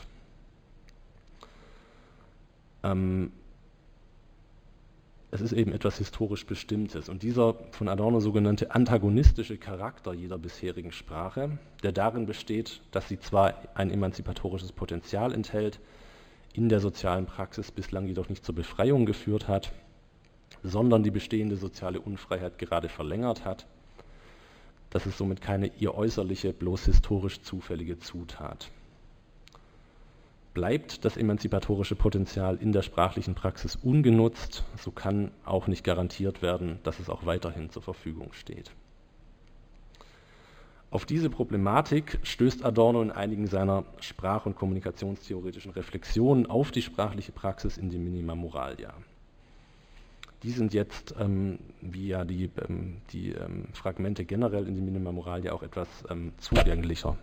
Ähm, es ist eben etwas historisch Bestimmtes, und dieser von Adorno sogenannte antagonistische Charakter jeder bisherigen Sprache, der darin besteht, dass sie zwar ein emanzipatorisches Potenzial enthält, in der sozialen Praxis bislang jedoch nicht zur Befreiung geführt hat, sondern die bestehende soziale Unfreiheit gerade verlängert hat. Das ist somit keine ihr äußerliche, bloß historisch zufällige Zutat. Bleibt das emanzipatorische Potenzial in der sprachlichen Praxis ungenutzt, so kann auch nicht garantiert werden, dass es auch weiterhin zur Verfügung steht. Auf diese Problematik stößt Adorno in einigen seiner sprach- und kommunikationstheoretischen Reflexionen auf die sprachliche Praxis in den Minima Moralia. Die sind jetzt, ähm, wie ja die, ähm, die ähm, Fragmente generell in den Minima Moralia, auch etwas ähm, zugänglicher.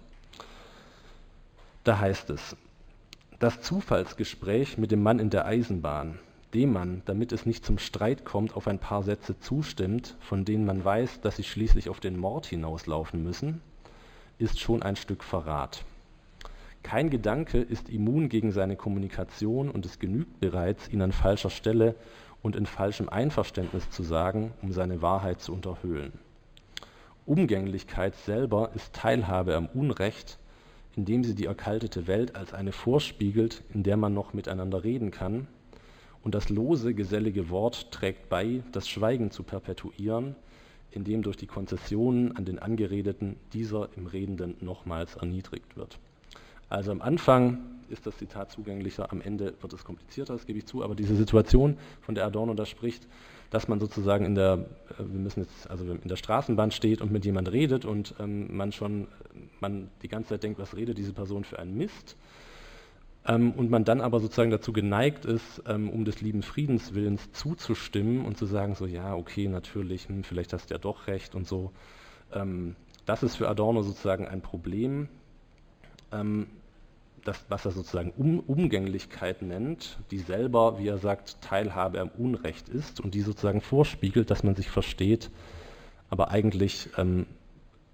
Da heißt es: Das Zufallsgespräch mit dem Mann in der Eisenbahn, dem man, damit es nicht zum Streit kommt, auf ein paar Sätze zustimmt, von denen man weiß, dass sie schließlich auf den Mord hinauslaufen müssen, ist schon ein Stück Verrat. Kein Gedanke ist immun gegen seine Kommunikation, und es genügt bereits, ihn an falscher Stelle und in falschem Einverständnis zu sagen, um seine Wahrheit zu unterhöhlen. Umgänglichkeit selber ist Teilhabe am Unrecht, indem sie die erkaltete Welt als eine vorspiegelt, in der man noch miteinander reden kann, und das lose, gesellige Wort trägt bei, das Schweigen zu perpetuieren, indem durch die Konzessionen an den Angeredeten dieser im Redenden nochmals erniedrigt wird. Also am Anfang ist das Zitat zugänglicher, am Ende wird es komplizierter, das gebe ich zu, aber diese Situation, von der Adorno da spricht, dass man sozusagen in der, wir müssen jetzt, also in der Straßenbahn steht und mit jemand redet und ähm, man schon, man die ganze Zeit denkt, was redet diese Person für einen Mist, ähm, und man dann aber sozusagen dazu geneigt ist, ähm, um des lieben Friedens willens zuzustimmen und zu sagen so, ja, okay, natürlich, hm, vielleicht hast du ja doch recht und so. Ähm, das ist für Adorno sozusagen ein Problem, ähm, das, was er sozusagen um, Umgänglichkeit nennt, die selber, wie er sagt, Teilhabe am Unrecht ist und die sozusagen vorspiegelt, dass man sich versteht, aber eigentlich ähm,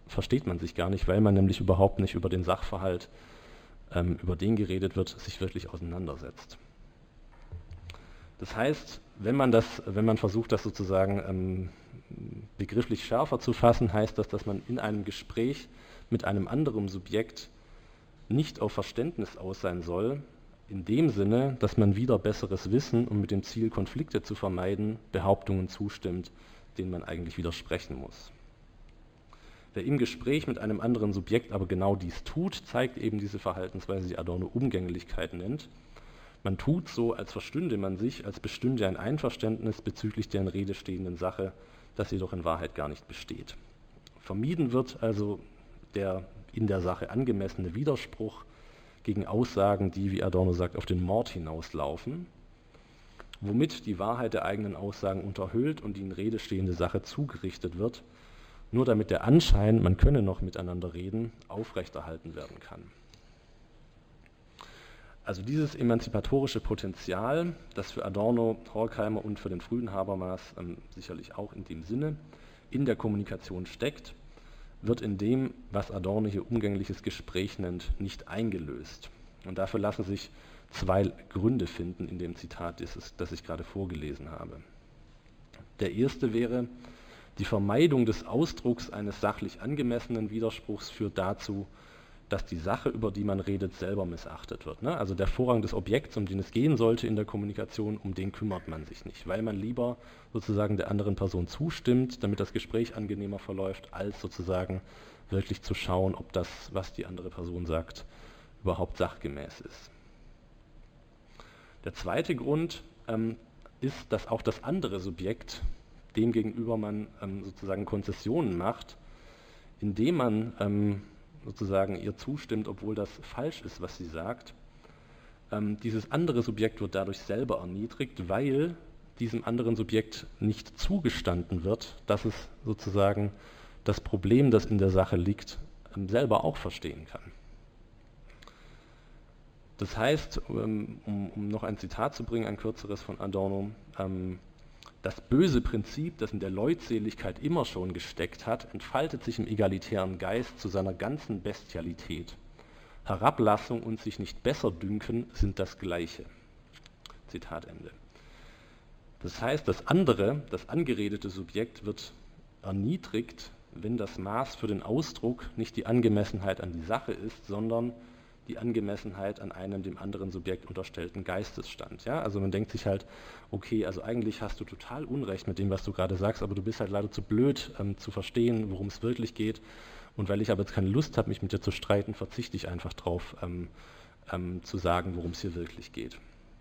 versteht man sich gar nicht, weil man nämlich überhaupt nicht über den Sachverhalt, ähm, über den geredet wird, sich wirklich auseinandersetzt. Das heißt, wenn man, das, wenn man versucht, das sozusagen ähm, begrifflich schärfer zu fassen, heißt das, dass man in einem Gespräch mit einem anderen Subjekt nicht auf Verständnis aus sein soll, in dem Sinne, dass man wieder besseres Wissen und mit dem Ziel, Konflikte zu vermeiden, Behauptungen zustimmt, denen man eigentlich widersprechen muss. Wer im Gespräch mit einem anderen Subjekt aber genau dies tut, zeigt eben diese Verhaltensweise, die Adorno Umgänglichkeit nennt. Man tut so, als verstünde man sich, als bestünde ein Einverständnis bezüglich der in Rede stehenden Sache, das jedoch in Wahrheit gar nicht besteht. Vermieden wird also der in der Sache angemessene Widerspruch gegen Aussagen, die, wie Adorno sagt, auf den Mord hinauslaufen, womit die Wahrheit der eigenen Aussagen unterhöhlt und die in Rede stehende Sache zugerichtet wird, nur damit der Anschein, man könne noch miteinander reden, aufrechterhalten werden kann. Also dieses emanzipatorische Potenzial, das für Adorno, Horkheimer und für den frühen Habermas ähm, sicherlich auch in dem Sinne in der Kommunikation steckt, wird in dem, was Adorno hier umgängliches Gespräch nennt, nicht eingelöst. Und dafür lassen sich zwei Gründe finden in dem Zitat, das ich gerade vorgelesen habe. Der erste wäre, die Vermeidung des Ausdrucks eines sachlich angemessenen Widerspruchs führt dazu, dass die Sache, über die man redet, selber missachtet wird. Ne? Also der Vorrang des Objekts, um den es gehen sollte in der Kommunikation, um den kümmert man sich nicht, weil man lieber sozusagen der anderen Person zustimmt, damit das Gespräch angenehmer verläuft, als sozusagen wirklich zu schauen, ob das, was die andere Person sagt, überhaupt sachgemäß ist. Der zweite Grund ähm, ist, dass auch das andere Subjekt, dem gegenüber man ähm, sozusagen Konzessionen macht, indem man ähm, sozusagen ihr zustimmt, obwohl das falsch ist, was sie sagt. Ähm, dieses andere Subjekt wird dadurch selber erniedrigt, weil diesem anderen Subjekt nicht zugestanden wird, dass es sozusagen das Problem, das in der Sache liegt, ähm, selber auch verstehen kann. Das heißt, ähm, um, um noch ein Zitat zu bringen, ein kürzeres von Adorno, ähm, das böse Prinzip, das in der Leutseligkeit immer schon gesteckt hat, entfaltet sich im egalitären Geist zu seiner ganzen Bestialität. Herablassung und sich nicht besser dünken sind das Gleiche. Zitat Ende. Das heißt, das andere, das angeredete Subjekt wird erniedrigt, wenn das Maß für den Ausdruck nicht die Angemessenheit an die Sache ist, sondern die Angemessenheit an einem dem anderen Subjekt unterstellten Geistesstand. Ja? Also man denkt sich halt, okay, also eigentlich hast du total Unrecht mit dem, was du gerade sagst, aber du bist halt leider zu blöd ähm, zu verstehen, worum es wirklich geht. Und weil ich aber jetzt keine Lust habe, mich mit dir zu streiten, verzichte ich einfach drauf, ähm, ähm, zu sagen, worum es hier wirklich geht.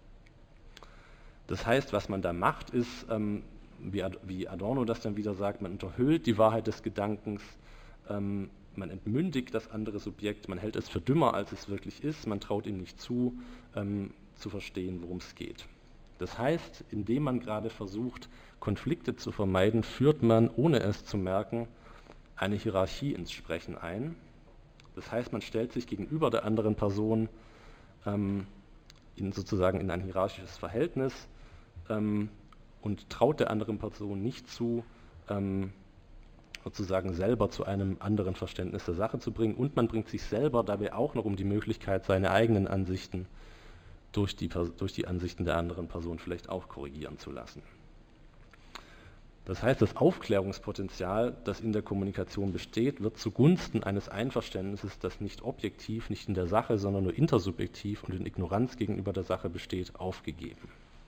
Das heißt, was man da macht, ist, ähm, wie, Ad wie Adorno das dann wieder sagt, man unterhöhlt die Wahrheit des Gedankens, ähm, man entmündigt das andere Subjekt, man hält es für dümmer, als es wirklich ist, man traut ihm nicht zu, ähm, zu verstehen, worum es geht. Das heißt, indem man gerade versucht, Konflikte zu vermeiden, führt man, ohne es zu merken, eine Hierarchie ins Sprechen ein. Das heißt, man stellt sich gegenüber der anderen Person ähm, in sozusagen in ein hierarchisches Verhältnis ähm, und traut der anderen Person nicht zu, ähm, sozusagen selber zu einem anderen Verständnis der Sache zu bringen, und man bringt sich selber dabei auch noch um die Möglichkeit, seine eigenen Ansichten durch die, durch die Ansichten der anderen Person vielleicht auch korrigieren zu lassen. Das heißt, das Aufklärungspotenzial, das in der Kommunikation besteht, wird zugunsten eines Einverständnisses, das nicht objektiv, nicht in der Sache, sondern nur intersubjektiv und in Ignoranz gegenüber der Sache besteht, aufgegeben.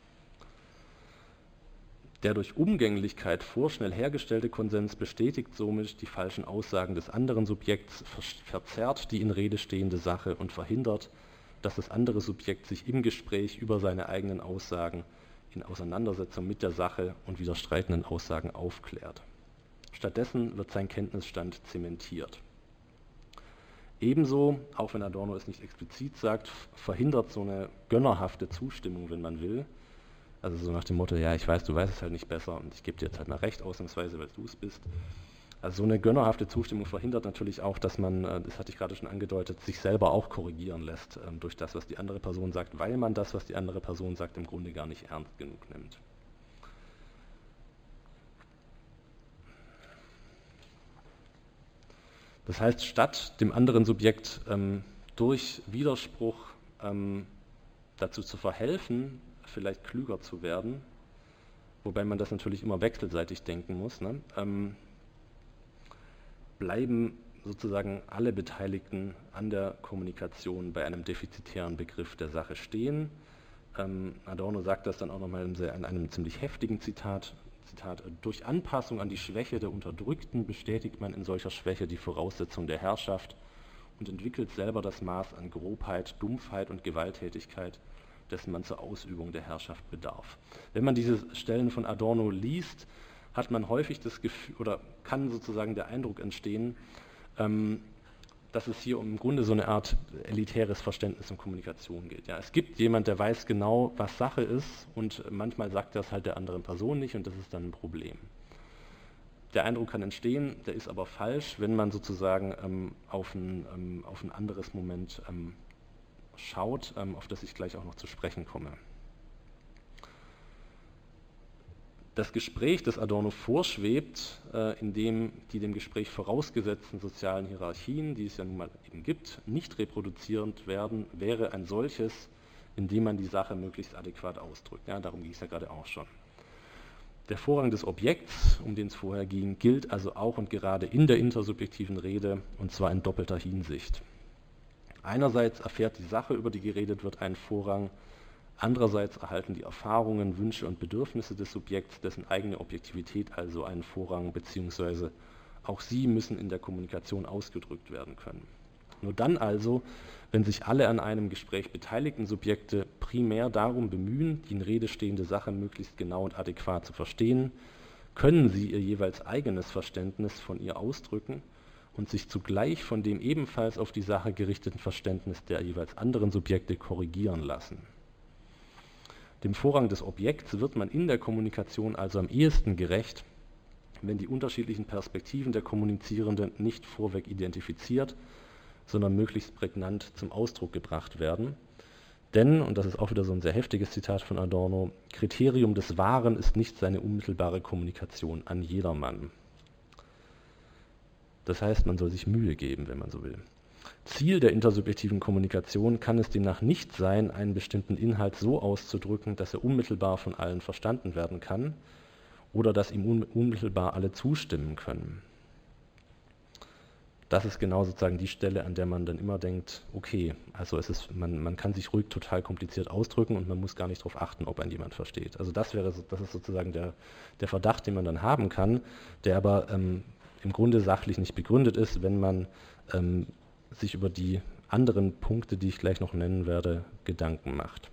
Der durch Umgänglichkeit vorschnell hergestellte Konsens bestätigt somit die falschen Aussagen des anderen Subjekts, verzerrt die in Rede stehende Sache und verhindert, dass das andere Subjekt sich im Gespräch über seine eigenen Aussagen in Auseinandersetzung mit der Sache und widerstreitenden Aussagen aufklärt. Stattdessen wird sein Kenntnisstand zementiert. Ebenso, auch wenn Adorno es nicht explizit sagt, verhindert so eine gönnerhafte Zustimmung, wenn man will, also so nach dem Motto, ja, ich weiß, du weißt es halt nicht besser und ich gebe dir jetzt halt mal recht, ausnahmsweise, weil du es bist. Also so eine gönnerhafte Zustimmung verhindert natürlich auch, dass man, das hatte ich gerade schon angedeutet, sich selber auch korrigieren lässt ähm, durch das, was die andere Person sagt, weil man das, was die andere Person sagt, im Grunde gar nicht ernst genug nimmt. Das heißt, statt dem anderen Subjekt ähm, durch Widerspruch ähm, dazu zu verhelfen, vielleicht klüger zu werden, wobei man das natürlich immer wechselseitig denken muss, ne, ähm, bleiben sozusagen alle Beteiligten an der Kommunikation bei einem defizitären Begriff der Sache stehen. Ähm, Adorno sagt das dann auch nochmal in, in einem ziemlich heftigen Zitat, Zitat, durch Anpassung an die Schwäche der Unterdrückten bestätigt man in solcher Schwäche die Voraussetzung der Herrschaft und entwickelt selber das Maß an Grobheit, Dumpfheit und Gewalttätigkeit, dessen man zur Ausübung der Herrschaft bedarf. Wenn man diese Stellen von Adorno liest, hat man häufig das Gefühl, oder kann sozusagen der Eindruck entstehen, ähm, dass es hier um im Grunde so eine Art elitäres Verständnis und Kommunikation geht. Ja, es gibt jemand, der weiß genau, was Sache ist, und manchmal sagt das halt der anderen Person nicht, und das ist dann ein Problem. Der Eindruck kann entstehen, der ist aber falsch, wenn man sozusagen ähm, auf, ein, ähm, auf ein anderes Moment ähm, schaut, ähm, auf das ich gleich auch noch zu sprechen komme. Das Gespräch, das Adorno vorschwebt, äh, in dem die dem Gespräch vorausgesetzten sozialen Hierarchien, die es ja nun mal eben gibt, nicht reproduzierend werden, wäre ein solches, in dem man die Sache möglichst adäquat ausdrückt. Ja, darum ging es ja gerade auch schon. Der Vorrang des Objekts, um den es vorher ging, gilt also auch und gerade in der intersubjektiven Rede, und zwar in doppelter Hinsicht. Einerseits erfährt die Sache, über die geredet wird, einen Vorrang. Andererseits erhalten die Erfahrungen, Wünsche und Bedürfnisse des Subjekts, dessen eigene Objektivität also einen Vorrang, beziehungsweise auch sie müssen in der Kommunikation ausgedrückt werden können. Nur dann also, wenn sich alle an einem Gespräch beteiligten Subjekte primär darum bemühen, die in Rede stehende Sache möglichst genau und adäquat zu verstehen, können sie ihr jeweils eigenes Verständnis von ihr ausdrücken und sich zugleich von dem ebenfalls auf die Sache gerichteten Verständnis der jeweils anderen Subjekte korrigieren lassen. Dem Vorrang des Objekts wird man in der Kommunikation also am ehesten gerecht, wenn die unterschiedlichen Perspektiven der Kommunizierenden nicht vorweg identifiziert, sondern möglichst prägnant zum Ausdruck gebracht werden. Denn, und das ist auch wieder so ein sehr heftiges Zitat von Adorno, Kriterium des Wahren ist nicht seine unmittelbare Kommunikation an jedermann. Das heißt, man soll sich Mühe geben, wenn man so will. Ziel der intersubjektiven Kommunikation kann es demnach nicht sein, einen bestimmten Inhalt so auszudrücken, dass er unmittelbar von allen verstanden werden kann oder dass ihm un- unmittelbar alle zustimmen können. Das ist genau sozusagen die Stelle, an der man dann immer denkt, okay, also es ist, man, man kann sich ruhig total kompliziert ausdrücken und man muss gar nicht darauf achten, ob einen jemand versteht. Also das wäre, das ist sozusagen der, der Verdacht, den man dann haben kann, der aber ähm, im Grunde sachlich nicht begründet ist, wenn man ähm, sich über die anderen Punkte, die ich gleich noch nennen werde, Gedanken macht.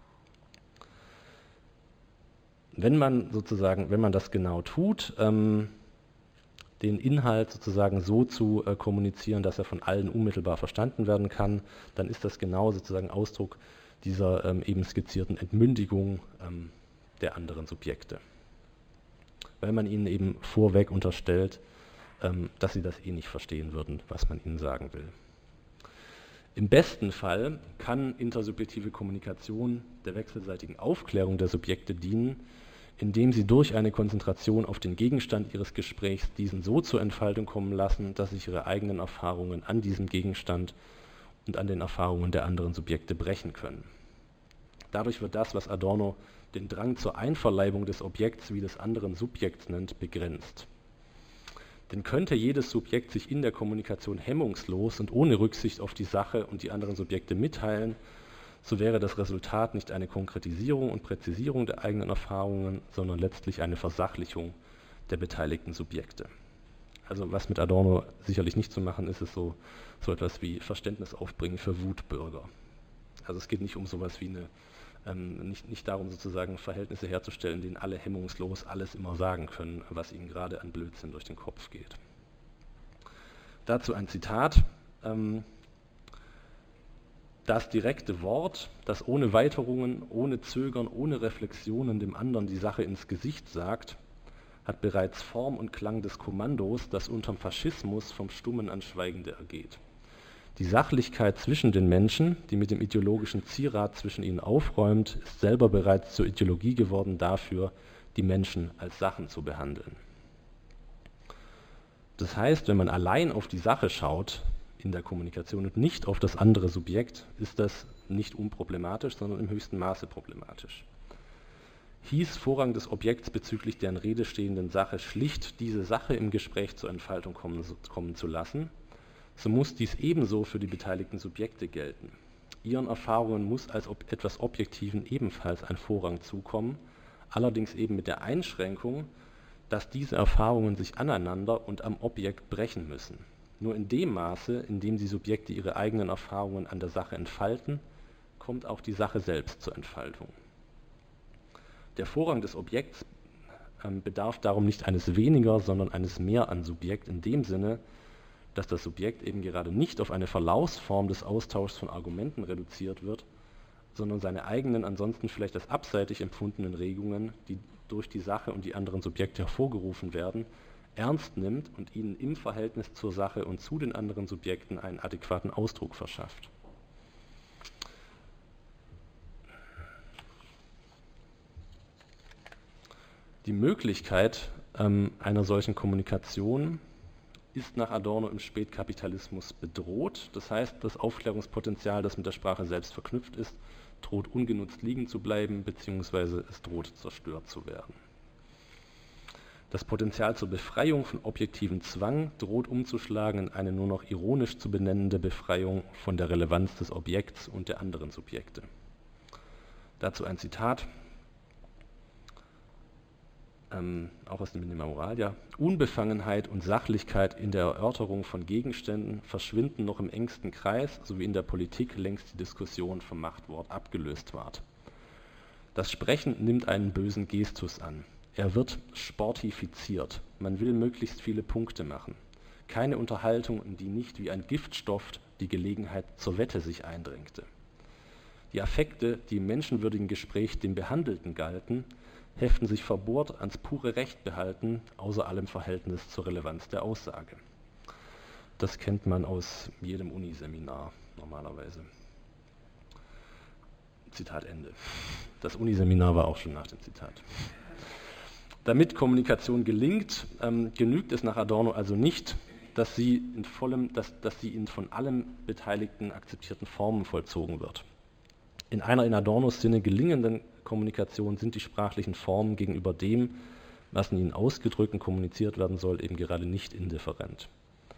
Wenn man sozusagen, wenn man das genau tut, ähm, den Inhalt sozusagen so zu äh, kommunizieren, dass er von allen unmittelbar verstanden werden kann, dann ist das genau sozusagen Ausdruck dieser ähm, eben skizzierten Entmündigung ähm, der anderen Subjekte. Weil man ihnen eben vorweg unterstellt, ähm, dass sie das eh nicht verstehen würden, was man ihnen sagen will. Im besten Fall kann intersubjektive Kommunikation der wechselseitigen Aufklärung der Subjekte dienen, indem sie durch eine Konzentration auf den Gegenstand ihres Gesprächs diesen so zur Entfaltung kommen lassen, dass sich ihre eigenen Erfahrungen an diesem Gegenstand und an den Erfahrungen der anderen Subjekte brechen können. Dadurch wird das, was Adorno den Drang zur Einverleibung des Objekts wie des anderen Subjekts nennt, begrenzt. Denn könnte jedes Subjekt sich in der Kommunikation hemmungslos und ohne Rücksicht auf die Sache und die anderen Subjekte mitteilen, so wäre das Resultat nicht eine Konkretisierung und Präzisierung der eigenen Erfahrungen, sondern letztlich eine Versachlichung der beteiligten Subjekte. Also was mit Adorno sicherlich nicht zu machen ist, ist so, so etwas wie Verständnis aufbringen für Wutbürger. Also es geht nicht um sowas wie eine, ähm, nicht, nicht darum sozusagen Verhältnisse herzustellen, in denen alle hemmungslos alles immer sagen können, was ihnen gerade an Blödsinn durch den Kopf geht. Dazu ein Zitat. Ähm, Das direkte Wort, das ohne Weiterungen, ohne Zögern, ohne Reflexionen dem anderen die Sache ins Gesicht sagt, hat bereits Form und Klang des Kommandos, das unterm Faschismus vom Stummen ans Schweigende ergeht. Die Sachlichkeit zwischen den Menschen, die mit dem ideologischen Zierat zwischen ihnen aufräumt, ist selber bereits zur Ideologie geworden dafür, die Menschen als Sachen zu behandeln. Das heißt, wenn man allein auf die Sache schaut in der Kommunikation und nicht auf das andere Subjekt, ist das nicht unproblematisch, sondern im höchsten Maße problematisch. Hieß Vorrang des Objekts bezüglich der in Rede stehenden Sache schlicht diese Sache im Gespräch zur Entfaltung kommen, kommen zu lassen, so muss dies ebenso für die beteiligten Subjekte gelten. Ihren Erfahrungen muss als ob etwas Objektiven ebenfalls ein Vorrang zukommen, allerdings eben mit der Einschränkung, dass diese Erfahrungen sich aneinander und am Objekt brechen müssen. Nur in dem Maße, in dem die Subjekte ihre eigenen Erfahrungen an der Sache entfalten, kommt auch die Sache selbst zur Entfaltung. Der Vorrang des Objekts ähm, bedarf darum nicht eines weniger, sondern eines mehr an Subjekt in dem Sinne, dass das Subjekt eben gerade nicht auf eine Verlaufsform des Austauschs von Argumenten reduziert wird, sondern seine eigenen, ansonsten vielleicht als abseitig empfundenen Regungen, die durch die Sache und die anderen Subjekte hervorgerufen werden, ernst nimmt und ihnen im Verhältnis zur Sache und zu den anderen Subjekten einen adäquaten Ausdruck verschafft. Die Möglichkeit ähm, einer solchen Kommunikation ist nach Adorno im Spätkapitalismus bedroht. Das heißt, das Aufklärungspotenzial, das mit der Sprache selbst verknüpft ist, droht ungenutzt liegen zu bleiben, beziehungsweise es droht zerstört zu werden. Das Potenzial zur Befreiung von objektivem Zwang droht umzuschlagen in eine nur noch ironisch zu benennende Befreiung von der Relevanz des Objekts und der anderen Subjekte. Dazu ein Zitat. Ähm, auch aus dem Minima Moralia. Unbefangenheit und Sachlichkeit in der Erörterung von Gegenständen verschwinden noch im engsten Kreis, so wie in der Politik längst die Diskussion vom Machtwort abgelöst ward. Das Sprechen nimmt einen bösen Gestus an. Er wird sportifiziert. Man will möglichst viele Punkte machen. Keine Unterhaltung, in die nicht wie ein Giftstoff die Gelegenheit zur Wette sich eindrängte. Die Affekte, die im menschenwürdigen Gespräch dem Behandelten galten, heften sich verbohrt ans pure Recht behalten, außer allem Verhältnis zur Relevanz der Aussage. Das kennt man aus jedem Uniseminar normalerweise. Zitat Ende. Das Uniseminar war auch schon nach dem Zitat. Damit Kommunikation gelingt, ähm, genügt es nach Adorno also nicht, dass sie, in vollem, dass, dass sie in von allen Beteiligten akzeptierten Formen vollzogen wird. In einer in Adornos Sinne gelingenden Kommunikation sind die sprachlichen Formen gegenüber dem, was in ihnen ausgedrückt und kommuniziert werden soll, eben gerade nicht indifferent.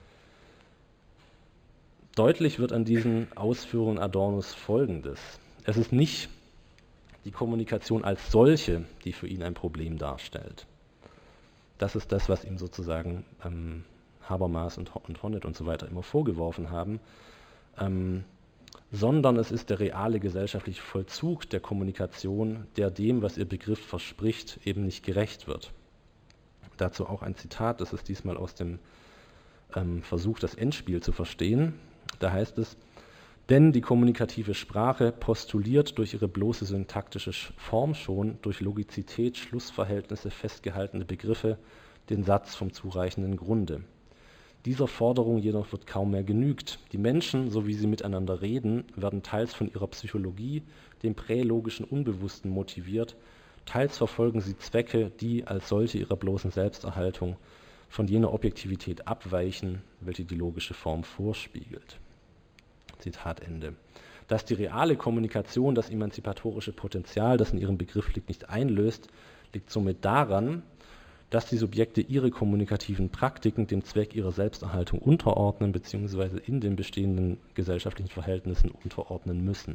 Deutlich wird an diesen Ausführungen Adornos Folgendes. Es ist nicht die Kommunikation als solche, die für ihn ein Problem darstellt. Das ist das, was ihm sozusagen ähm, Habermas und, und Honneth und so weiter immer vorgeworfen haben, ähm, sondern es ist der reale gesellschaftliche Vollzug der Kommunikation, der dem, was ihr Begriff verspricht, eben nicht gerecht wird. Dazu auch ein Zitat, das ist diesmal aus dem ähm, Versuch, das Endspiel zu verstehen. Da heißt es: Denn die kommunikative Sprache postuliert durch ihre bloße syntaktische Form schon, durch Logizität, Schlussverhältnisse, festgehaltene Begriffe, den Satz vom zureichenden Grunde. Dieser Forderung jedoch wird kaum mehr genügt. Die Menschen, so wie sie miteinander reden, werden teils von ihrer Psychologie, dem prälogischen Unbewussten motiviert, teils verfolgen sie Zwecke, die als solche ihrer bloßen Selbsterhaltung von jener Objektivität abweichen, welche die logische Form vorspiegelt. Zitat Ende. Dass die reale Kommunikation das emanzipatorische Potenzial, das in ihrem Begriff liegt, nicht einlöst, liegt somit daran, dass die Subjekte ihre kommunikativen Praktiken dem Zweck ihrer Selbsterhaltung unterordnen bzw. in den bestehenden gesellschaftlichen Verhältnissen unterordnen müssen.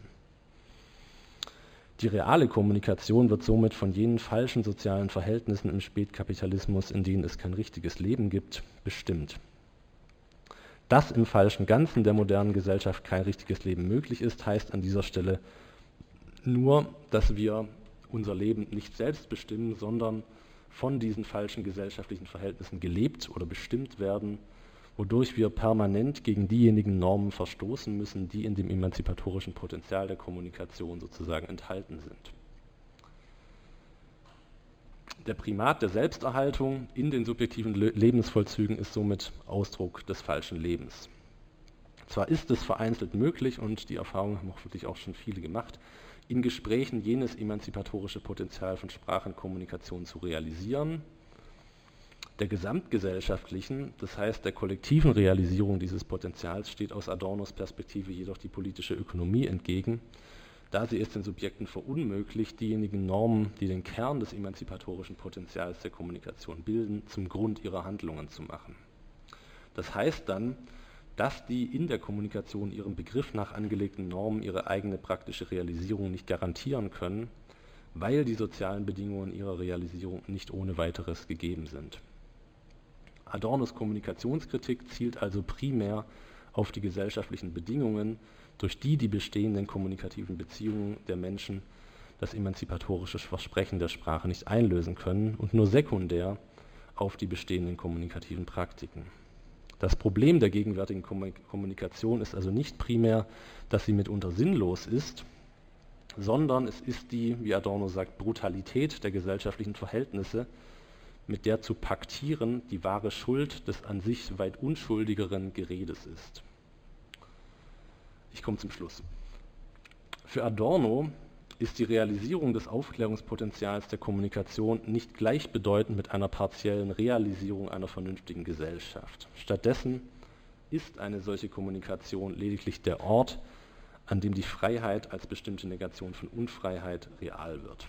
Die reale Kommunikation wird somit von jenen falschen sozialen Verhältnissen im Spätkapitalismus, in denen es kein richtiges Leben gibt, bestimmt. Dass im falschen Ganzen der modernen Gesellschaft kein richtiges Leben möglich ist, heißt an dieser Stelle nur, dass wir unser Leben nicht selbst bestimmen, sondern von diesen falschen gesellschaftlichen Verhältnissen gelebt oder bestimmt werden, wodurch wir permanent gegen diejenigen Normen verstoßen müssen, die in dem emanzipatorischen Potenzial der Kommunikation sozusagen enthalten sind. Der Primat der Selbsterhaltung in den subjektiven Lebensvollzügen ist somit Ausdruck des falschen Lebens. Zwar ist es vereinzelt möglich, und die Erfahrung haben auch wirklich auch schon viele gemacht, in Gesprächen jenes emanzipatorische Potenzial von Sprache und Kommunikation zu realisieren. Der gesamtgesellschaftlichen, das heißt der kollektiven Realisierung dieses Potenzials steht aus Adornos Perspektive jedoch die politische Ökonomie entgegen, da sie es den Subjekten verunmöglicht, diejenigen Normen, die den Kern des emanzipatorischen Potenzials der Kommunikation bilden, zum Grund ihrer Handlungen zu machen. Das heißt dann, dass die in der Kommunikation ihrem Begriff nach angelegten Normen ihre eigene praktische Realisierung nicht garantieren können, weil die sozialen Bedingungen ihrer Realisierung nicht ohne weiteres gegeben sind. Adornos Kommunikationskritik zielt also primär auf die gesellschaftlichen Bedingungen, durch die die bestehenden kommunikativen Beziehungen der Menschen das emanzipatorische Versprechen der Sprache nicht einlösen können und nur sekundär auf die bestehenden kommunikativen Praktiken. Das Problem der gegenwärtigen Kommunikation ist also nicht primär, dass sie mitunter sinnlos ist, sondern es ist die, wie Adorno sagt, Brutalität der gesellschaftlichen Verhältnisse, mit der zu paktieren die wahre Schuld des an sich weit unschuldigeren Geredes ist. Ich komme zum Schluss. Für Adorno ist die Realisierung des Aufklärungspotenzials der Kommunikation nicht gleichbedeutend mit einer partiellen Realisierung einer vernünftigen Gesellschaft. Stattdessen ist eine solche Kommunikation lediglich der Ort, an dem die Freiheit als bestimmte Negation von Unfreiheit real wird.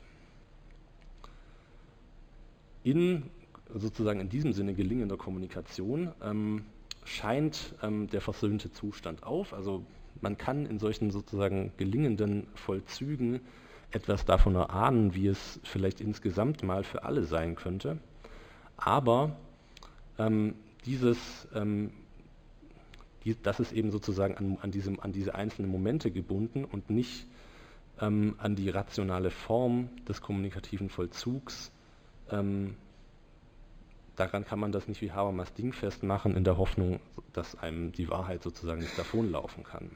In sozusagen in diesem Sinne gelingender Kommunikation ähm, scheint ähm, der versöhnte Zustand auf. Also man kann in solchen sozusagen gelingenden Vollzügen etwas davon erahnen, wie es vielleicht insgesamt mal für alle sein könnte. Aber ähm, dieses, ähm, die, das ist eben sozusagen an, an, diesem, an diese einzelnen Momente gebunden und nicht ähm, an die rationale Form des kommunikativen Vollzugs. Ähm, daran kann man das nicht wie Habermas dingfest machen, in der Hoffnung, dass einem die Wahrheit sozusagen nicht davonlaufen kann.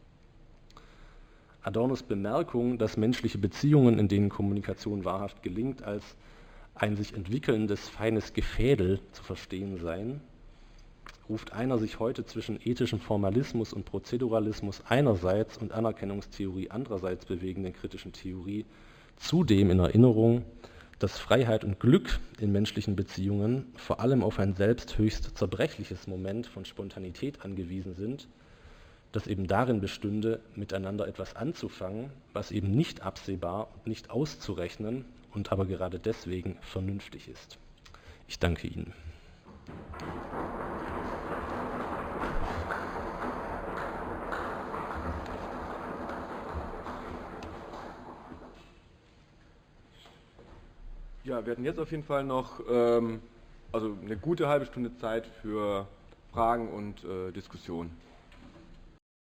Adornos Bemerkung, dass menschliche Beziehungen, in denen Kommunikation wahrhaft gelingt, als ein sich entwickelndes, feines Gefädel zu verstehen seien, ruft einer sich heute zwischen ethischem Formalismus und Prozeduralismus einerseits und Anerkennungstheorie andererseits bewegenden kritischen Theorie zudem in Erinnerung, dass Freiheit und Glück in menschlichen Beziehungen vor allem auf ein selbst höchst zerbrechliches Moment von Spontanität angewiesen sind, das eben darin bestünde, miteinander etwas anzufangen, was eben nicht absehbar und nicht auszurechnen und aber gerade deswegen vernünftig ist. Ich danke Ihnen. Ja, wir hatten jetzt auf jeden Fall noch ähm, also eine gute halbe Stunde Zeit für Fragen und äh, Diskussionen.